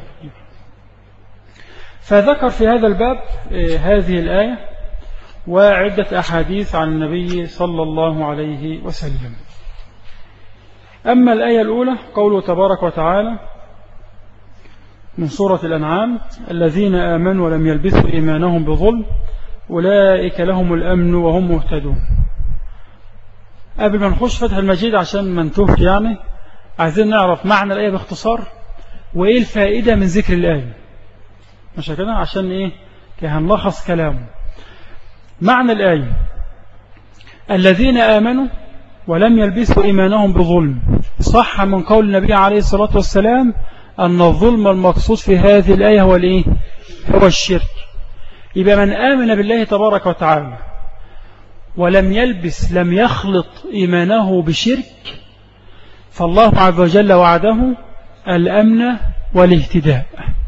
فذكر في هذا الباب هذه الآية وعدة أحاديث عن النبي صلى الله عليه وسلم. أما الآية الأولى قوله تبارك وتعالى من سورة الأنعام الذين آمنوا ولم يلبسوا إيمانهم بظلم أولئك لهم الأمن وهم مهتدون. قبل ما نخش فتح المجيد عشان ما نتوه يعني عايزين نعرف معنى الآية باختصار وإيه الفائدة من ذكر الآية، مش كده عشان إيه هنلخص كلامه. معنى الآية الذين آمنوا ولم يلبسوا إيمانهم بظلم، صح من قول النبي عليه الصلاة والسلام أن الظلم المقصود في هذه الآية هو الإيه؟ هو الشرك. يبقى من آمن بالله تبارك وتعالى ولم يلبس لم يخلط إيمانه بشرك فالله عز وجل وعده الأمن والاهتداء.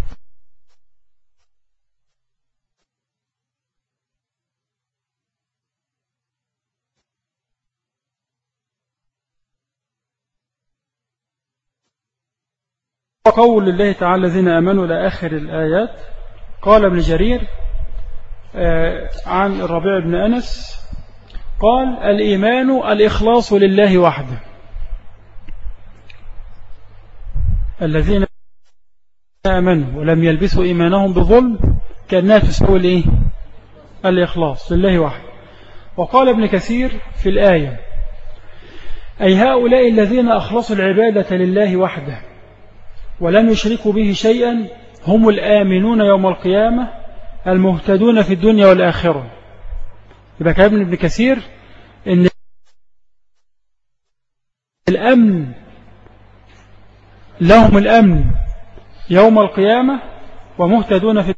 وقول الله تعالى الذين آمنوا لآخر الآيات. قال ابن جرير عن الربيع بن أنس قال الإيمان الإخلاص لله وحده. الذين آمنوا ولم يلبسوا إيمانهم بظلم كأنها تسوي الإيه؟ الإخلاص لله وحده. وقال ابن كثير في الآية أي هؤلاء الذين أخلصوا العبادة لله وحده ولم يشركوا به شيئا هم الآمنون يوم القيامة المهتدون في الدنيا والآخرة. يبقى كلام ابن كثير إن الأمن لهم الأمن يوم القيامة ومهتدون في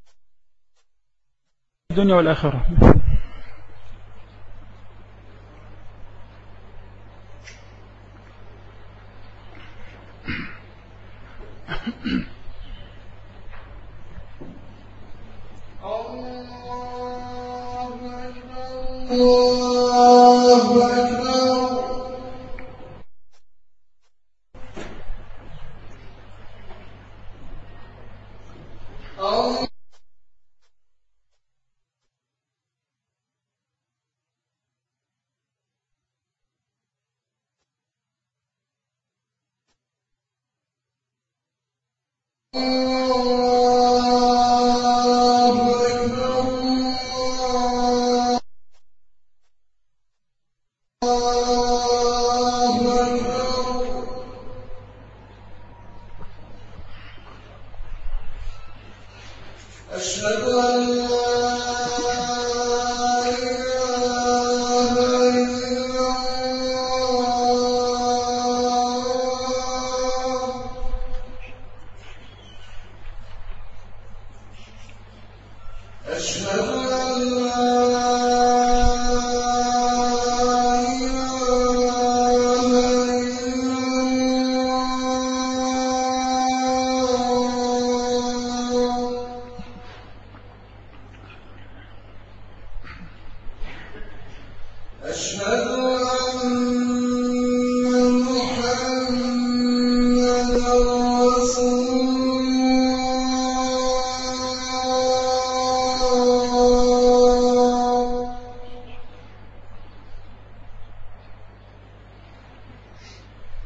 الدنيا والآخرة.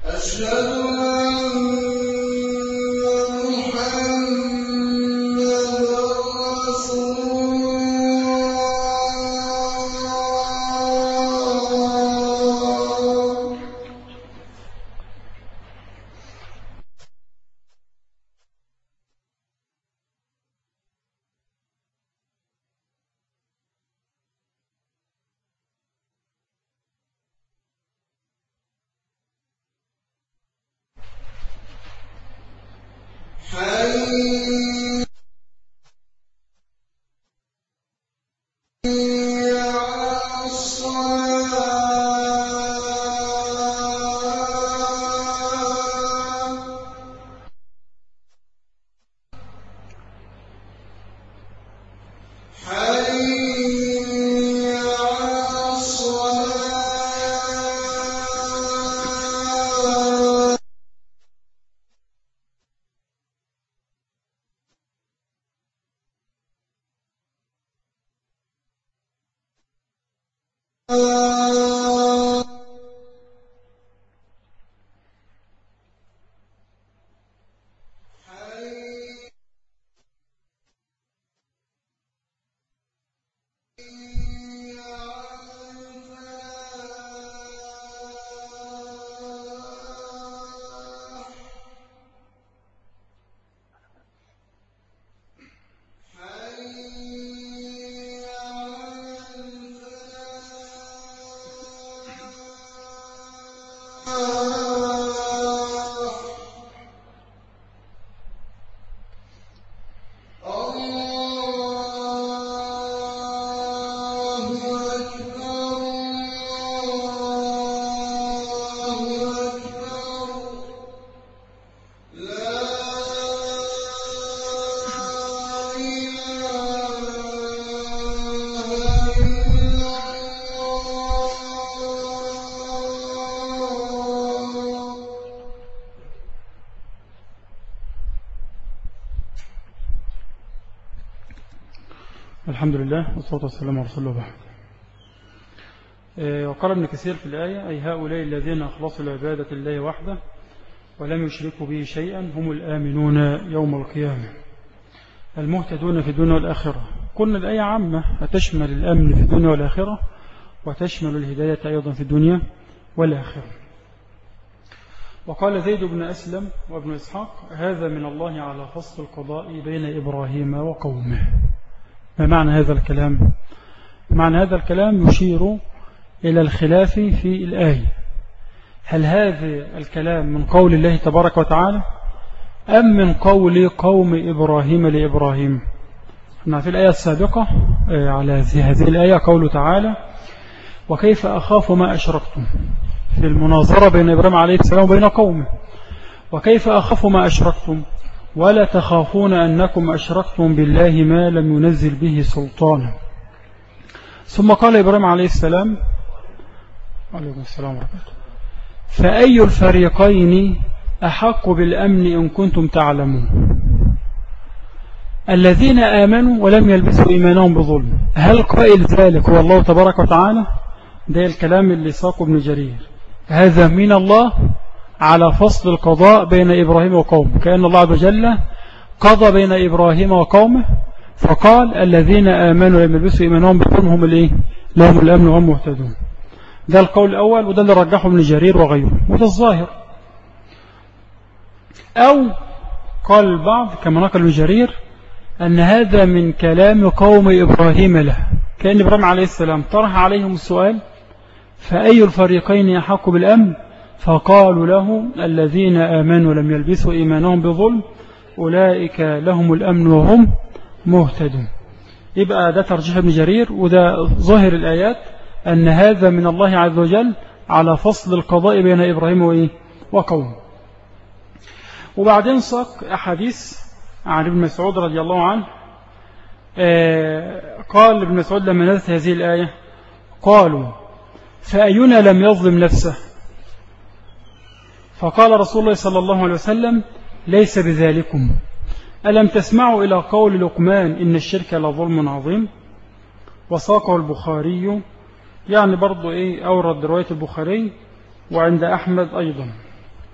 الحمد لله والصلاة والسلام على رسول الله بعد. وقال ابن كثير في الآية: أي هؤلاء الذين أخلصوا العبادة لله وحده ولم يشركوا به شيئا هم الآمنون يوم القيامة المهتدون في الدنيا والآخرة. قلنا الآية عامة هتشمل الأمن في الدنيا والآخرة وتشمل الهداية أيضا في الدنيا والآخرة. وقال زيد بن أسلم وابن إسحاق: هذا من الله على فصل القضاء بين إبراهيم وقومه. ما معنى هذا الكلام؟ معنى هذا الكلام يشير إلى الخلاف في الآية. هل هذا الكلام من قول الله تبارك وتعالى أم من قول قوم إبراهيم لإبراهيم؟ في الآية السابقة على هذه الآية قوله تعالى: وكيف أخاف ما أشركتم، في المناظرة بين إبراهيم عليه السلام وبين قومه. وكيف أخاف ما أشركتم ولا تخافون أنكم أشركتم بالله ما لم ينزل به سلطانا. ثم قال إبراهيم عليه السلام: عليكم السلام ورحمة الله، فأي الفريقين أحق بالأمن إن كنتم تعلمون؟ الذين آمنوا ولم يلبسوا إيمانهم بظلم. هل قائل ذلك هو الله تبارك وتعالى؟ ده الكلام اللي ساقه ابن جرير. هذا من الله على فصل القضاء بين إبراهيم وقومه، كأن الله عز وجل قضى بين إبراهيم وقومه فقال: الذين آمنوا ولم يلبسوا إيمانهم بظلم هم الإيه؟ لهم الأمن وهم مهتدون. ده القول الأول، وده اللي رجحه ابن جرير وغيره، وده الظاهر. أو قال البعض كما نقل ابن جرير أن هذا من كلام قوم إبراهيم له، كأن إبراهيم عليه السلام طرح عليهم السؤال: فأي الفريقين أحق بالأمن؟ فقالوا له: الذين آمنوا لم يلبسوا إيمانهم بظلم أولئك لهم الأمن وهم مهتدون. يبقى ده ترجيح ابن جرير، وده ظاهر الآيات أن هذا من الله عز وجل على فصل القضاء بين إبراهيم وقومه. وبعدين ساق أحاديث عن ابن مسعود رضي الله عنه. قال ابن مسعود لما نزلت هذه الآية: قالوا: فأينا لم يظلم نفسه؟ فقال رسول الله صلى الله عليه وسلم: ليس بذلكم. ألم تسمعوا إلى قول لقمان: إن الشرك لظلم عظيم؟ وساقه البخاري، يعني برضو إيه أورد رواية البخاري وعند أحمد أيضا.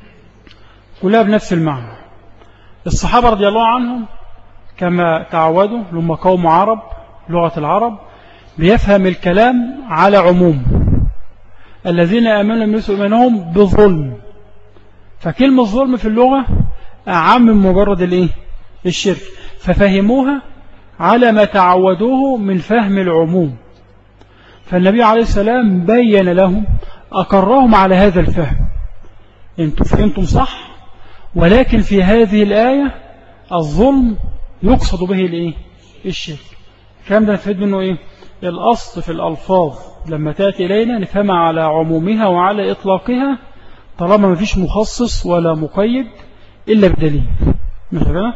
كلها بنفس المعنى. الصحابة رضي الله عنهم كما تعودوا لما قوم عرب لغة العرب بيفهم الكلام على عموم. الذين آمنوا لم يلبسوا إيمانهم بظلم، فكلمة ظلم في اللغة أعم من مجرد الايه الشرك، ففهموها على ما تعودوه من فهم العموم. فالنبي عليه السلام بين لهم أقرهم على هذا الفهم، انتم فهمتم صح، ولكن في هذه الآية الظلم يقصد به الايه الشرك. الكلام ده نفهم منه ايه؟ الأصل في الألفاظ لما تأتي إلينا نفهمها على عمومها وعلى إطلاقها طالما ما فيش مخصص ولا مقيد إلا بدليل. مثلا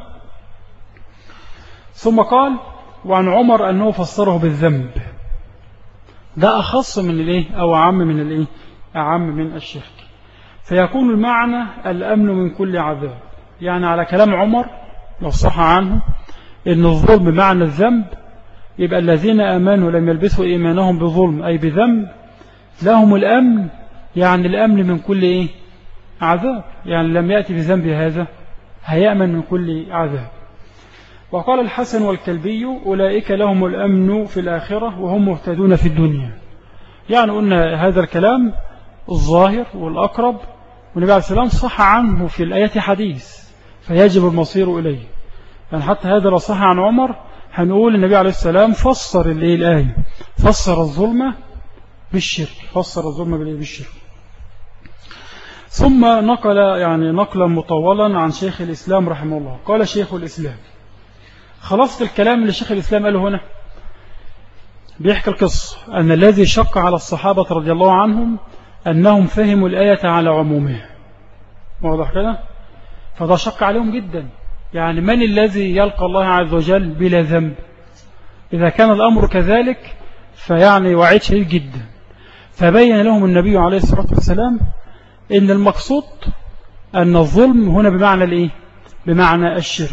ثم قال وعن عمر أنه فسره بالذنب، ده أخص من الايه أو أعم من الايه أعم من الشرك، فيكون المعنى الأمن من كل عذاب. يعني على كلام عمر لو صح عنه إن الظلم بمعنى الذنب، يبقى الذين آمنوا لم يلبسوا إيمانهم بظلم أي بذنب لهم الأمن، يعني الأمن من كل إيه عذاب، يعني لم يأتي بذنب هذا هيأمن من كل عذاب. وقال الحسن والكلبي أولئك لهم الأمن في الآخرة وهم مهتدون في الدنيا. يعني قلنا هذا الكلام الظاهر والأقرب، والنبي عليه السلام صح عنه في الآية حديث فيجب المصير إليه. يعني حتى هذا لو صح عن عمر هنقول النبي عليه السلام فسر اللي الآية، فسر الظلم بالشرك، فسر الظلم بالشرك. ثم نقل يعني نقلا مطولا عن شيخ الإسلام رحمه الله. قال شيخ الإسلام، خلصت الكلام اللي شيخ الإسلام قاله هنا بيحكي القصة أن الذي شق على الصحابة رضي الله عنهم أنهم فهموا الآية على عمومها، واضح كده؟ فده شق عليهم جدا. يعني من الذي يلقى الله عز وجل بلا ذنب؟ إذا كان الأمر كذلك فيعني وعيد شديد جدا. فبين لهم النبي عليه الصلاة والسلام إن المقصود أن الظلم هنا بمعنى الإيه؟ بمعنى الشرك.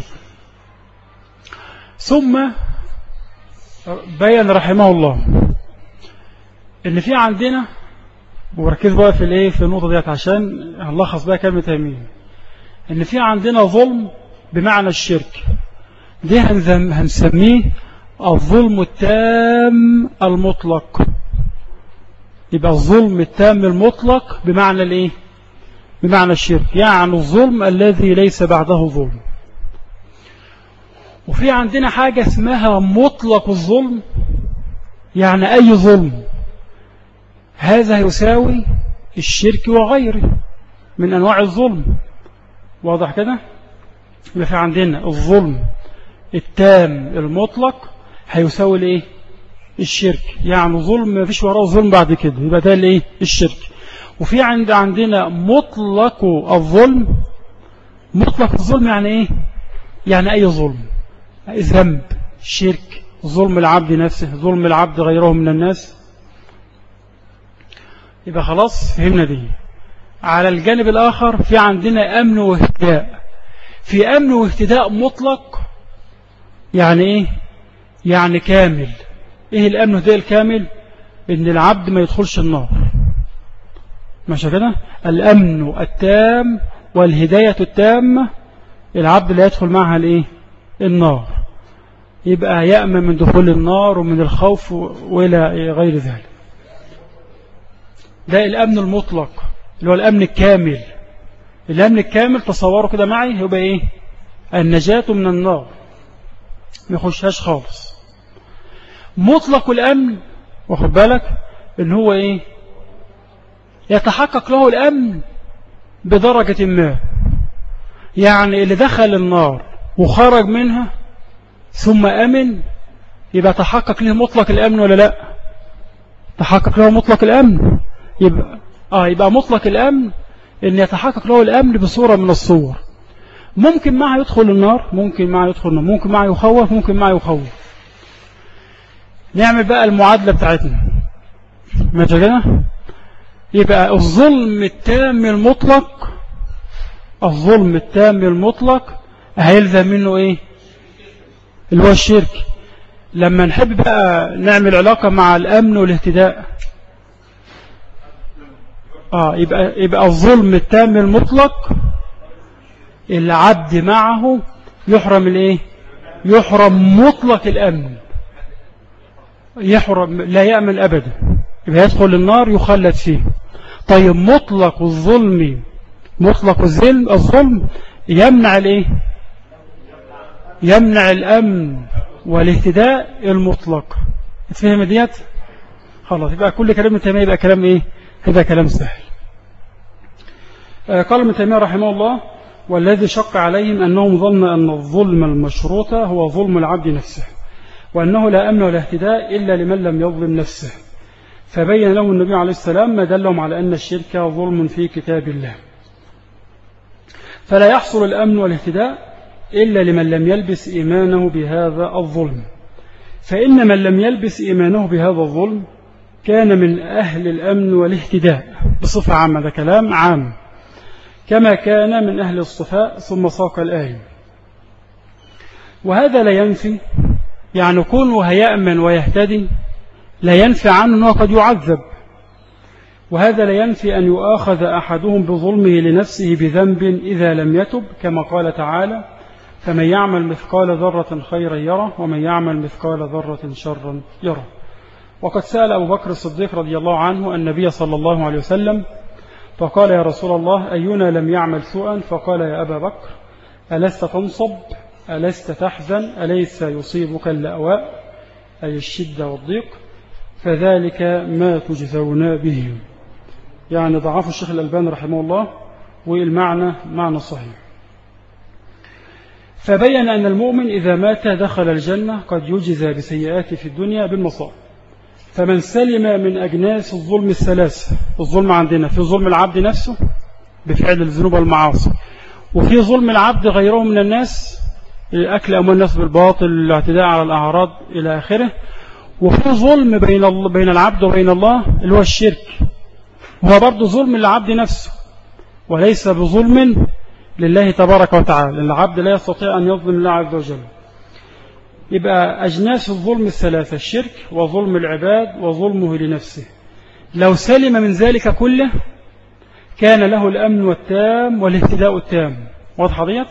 ثم بين رحمه الله إن في عندنا، وركز بقى في الإيه في النقطة ديت عشان هنلخص بقى كلمة تيمين، إن في عندنا ظلم بمعنى الشرك، دي هنسميه الظلم التام المطلق. يبقى الظلم التام المطلق بمعنى الايه؟ بمعنى الشرك، يعني الظلم الذي ليس بعده ظلم. وفي عندنا حاجة اسمها مطلق الظلم، يعني أي ظلم، هذا يساوي الشرك وغيره من أنواع الظلم، واضح كده؟ يبقى في عندنا الظلم التام المطلق هيساوي الايه؟ الشرك، يعني ظلم ما فيش وراه ظلم بعد كده، يبقى ده الايه؟ الشرك. وفي عند عندنا مطلق الظلم، مطلق الظلم يعني ايه؟ يعني اي ظلم، ذنب، شرك، ظلم العبد نفسه، ظلم العبد غيره من الناس. يبقى خلاص فهمنا دي. على الجانب الآخر في عندنا أمن واهتداء. في أمن واهتداء مطلق يعني إيه؟ يعني كامل. إيه الأمن والاهتداء الكامل؟ إن العبد ما يدخلش النار، ماشي كده؟ الأمن التام والهداية التامة العبد لا يدخل معها الإيه؟ النار، يبقى يأمن من دخول النار ومن الخوف وإلى غير ذلك. ده الأمن المطلق اللي هو الأمن الكامل. الأمن الكامل تصوروا كده معي يبقى إيه؟ النجاة من النار، ما يخشهاش خالص. مطلق الأمن واخد بالك إن هو إيه؟ يتحقق له الأمن بدرجة ما، يعني اللي دخل النار وخرج منها ثم أمن يبقى تحقق له مطلق الأمن ولا لا؟ تحقق له مطلق الأمن. يبقى آه يبقى مطلق الأمن إن يتحقق له الأمن بصورة من الصور. ممكن معه يدخل النار، ممكن معه يدخل النار، ممكن معه يخوف، ممكن معه يخوف. نعمل بقى المعادلة بتاعتنا، ماشي كده؟ يبقى الظلم التام المطلق، الظلم التام المطلق هيلزم منه ايه؟ اللي هو الشرك. لما نحب بقى نعمل علاقة مع الأمن والاهتداء، آه يبقى, يبقى الظلم التام المطلق العبد معه يحرم الايه؟ يحرم مطلق الأمن، يحرم لا يأمن أبدا، يبقى يدخل النار يخلد فيه. طيب مطلق الظلم، مطلق الظلم الظلم يمنع الايه؟ يمنع الأمن والاهتداء المطلق. تفهم ديت؟ خلاص، يبقى كل كلام ابن تيمية يبقى كلام ايه؟ هذا كلام سهل. آه قال ابن تيمية رحمه الله: والذي شق عليهم أنهم ظن أن الظلم المشروط هو ظلم العبد نفسه، وأنه لا أمن ولا اهتداء إلا لمن لم يظلم نفسه، فبين لهم النبي عليه السلام ما دلهم على أن الشرك ظلم في كتاب الله، فلا يحصل الأمن والاهتداء إلا لمن لم يلبس إيمانه بهذا الظلم، فإن من لم يلبس إيمانه بهذا الظلم كان من أهل الأمن والاهتداء بصفة عامة، ده كلام عام، كما كان من أهل الصفاء. ثم ساق الآية: وهذا لا ينفي، يعني كونه هيأمن ويهتدي لا ينفي عنه أنه قد يعذب، وهذا لا ينفي أن يؤاخذ أحدهم بظلمه لنفسه بذنب إذا لم يتب، كما قال تعالى: فمن يعمل مثقال ذرة خيرا يره ومن يعمل مثقال ذرة شرا يره. وقد سأل أبو بكر الصديق رضي الله عنه النبي صلى الله عليه وسلم فقال: يا رسول الله، أينا لم يعمل سوءا؟ فقال: يا أبا بكر، ألست تنصب؟ ألست تحزن؟ أليس يصيبك اللأواء، أي الشدة والضيق؟ فذلك ما تجزون به. يعني ضعف الشيخ الألباني رحمه الله، والمعنى معنى صحيح. فبين أن المؤمن إذا مات دخل الجنة قد يجزى بسيئاته في الدنيا بالمصائب. فمن سلم من أجناس الظلم الثلاثة، الظلم عندنا في ظلم العبد نفسه بفعل الذنوب والمعاصي، وفي ظلم العبد غيره من الناس، أكل أموال الناس بالباطل، الاعتداء على الأعراض إلى آخره، وفي ظلم بين بين العبد وبين الله اللي هو الشرك، هو برضه ظلم للعبد نفسه وليس بظلم لله تبارك وتعالى. العبد لا يستطيع أن يظلم الله عز وجل. يبقى أجناس الظلم الثلاثة: الشرك وظلم العباد وظلمه لنفسه. لو سلم من ذلك كله كان له الأمن التام والاهتداء التام. واضح ديت؟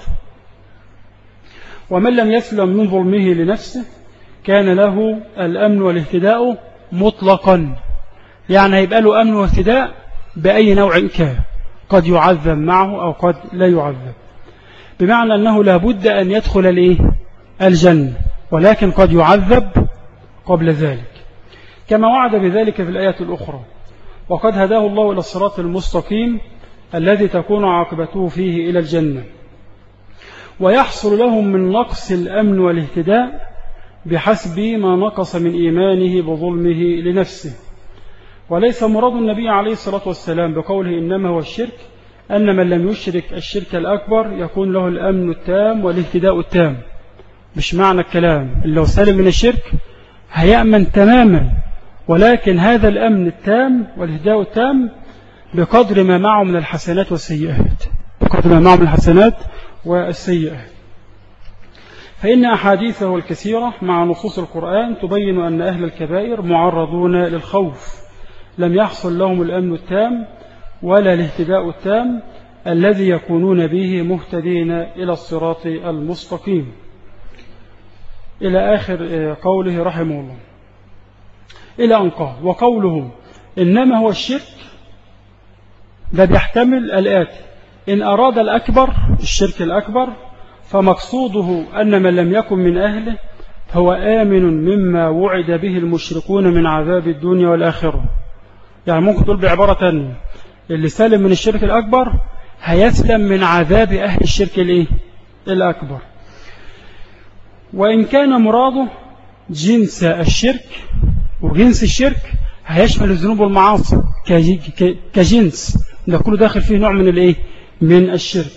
ومن لم يسلم من ظلمه لنفسه كان له الأمن والاهتداء مطلقا، يعني هيبقى له أمن واهتداء بأي نوع كان، قد يعذب معه أو قد لا يعذب، بمعنى أنه لابد أن يدخل الإيه؟ الجنة، ولكن قد يعذب قبل ذلك، كما وعد بذلك في الآية الأخرى: وقد هداه الله إلى الصراط المستقيم الذي تكون عاقبته فيه إلى الجنة. ويحصل لهم من نقص الأمن والاهتداء بحسب ما نقص من إيمانه بظلمه لنفسه. وليس مراد النبي عليه الصلاة والسلام بقوله إنما هو الشرك أن من لم يشرك الشرك الأكبر يكون له الأمن التام والاهتداء التام، مش معنى الكلام اللي لو سلم من الشرك هيأمن تماما، ولكن هذا الأمن التام والاهتداء التام بقدر ما معه من الحسنات والسيئات، بقدر ما معه من الحسنات والسيئات. فإن أحاديثه الكثيرة مع نصوص القرآن تبين أن أهل الكبائر معرضون للخوف، لم يحصل لهم الأمن التام ولا الاهتداء التام الذي يكونون به مهتدين إلى الصراط المستقيم، إلى آخر قوله رحمه الله، إلى أن قال: وقوله إنما هو الشرك ده بيحتمل الآتي: إن أراد الأكبر الشرك الأكبر فمقصوده أن من لم يكن من أهله هو آمن مما وعد به المشركون من عذاب الدنيا والآخرة. يعني ممكن تقول بعبارة تانية: اللي سلم من الشرك الأكبر هيسلم من عذاب أهل الشرك الإيه؟ الأكبر. وإن كان مراده جنس الشرك، وجنس الشرك هيشمل الذنوب والمعاصي كجنس، ده كله داخل فيه نوع من الإيه؟ من الشرك،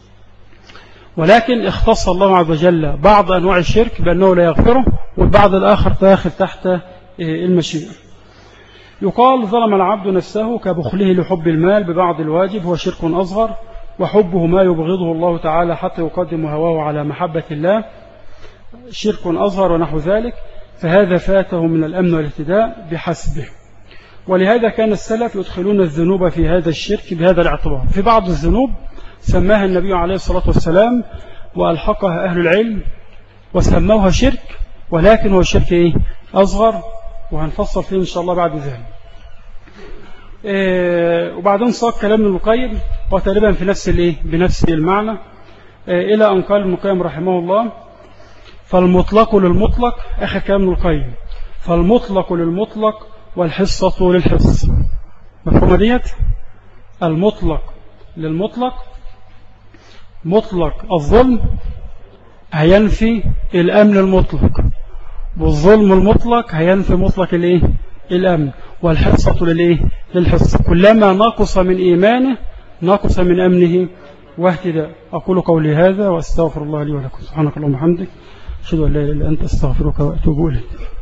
ولكن اختص الله عز وجل بعض أنواع الشرك بأنه لا يغفره، والبعض الآخر داخل تحت المشيئة. يقال: ظلم العبد نفسه كبخله لحب المال ببعض الواجب، هو شرك أصغر، وحبه ما يبغضه الله تعالى حتى يقدم هواه على محبة الله شرك أصغر ونحو ذلك، فهذا فاته من الأمن والاهتداء بحسبه. ولهذا كان السلف يدخلون الذنوب في هذا الشرك بهذا الاعتبار. في بعض الذنوب سماها النبي عليه الصلاة والسلام وألحقها أهل العلم وسموها شرك، ولكن هو الشرك إيه؟ أصغر، وهنفصل فيه إن شاء الله بعد ذلك. إيه وبعدين صار كلام ابن القيم وتقريبا في نفس الإيه؟ بنفس المعنى، إيه إلى أن قال ابن القيم رحمه الله: فالمطلق للمطلق. آخر كلام ابن القيم: فالمطلق للمطلق والحصة للحص. مفهومة ديت؟ المطلق للمطلق، مطلق الظلم هينفي الأمن المطلق، والظلم المطلق هينفي مطلق الإيه؟ الأمن، والحصة للإيه؟ للحص. كلما نقص من إيمانه نقص من أمنه واهتداء. أقول قولي هذا وأستغفر الله لي ولكم. سبحانك اللهم وبحمدك، أشهد أن لا إله إلا أنت، أستغفرك وأتوب إليك.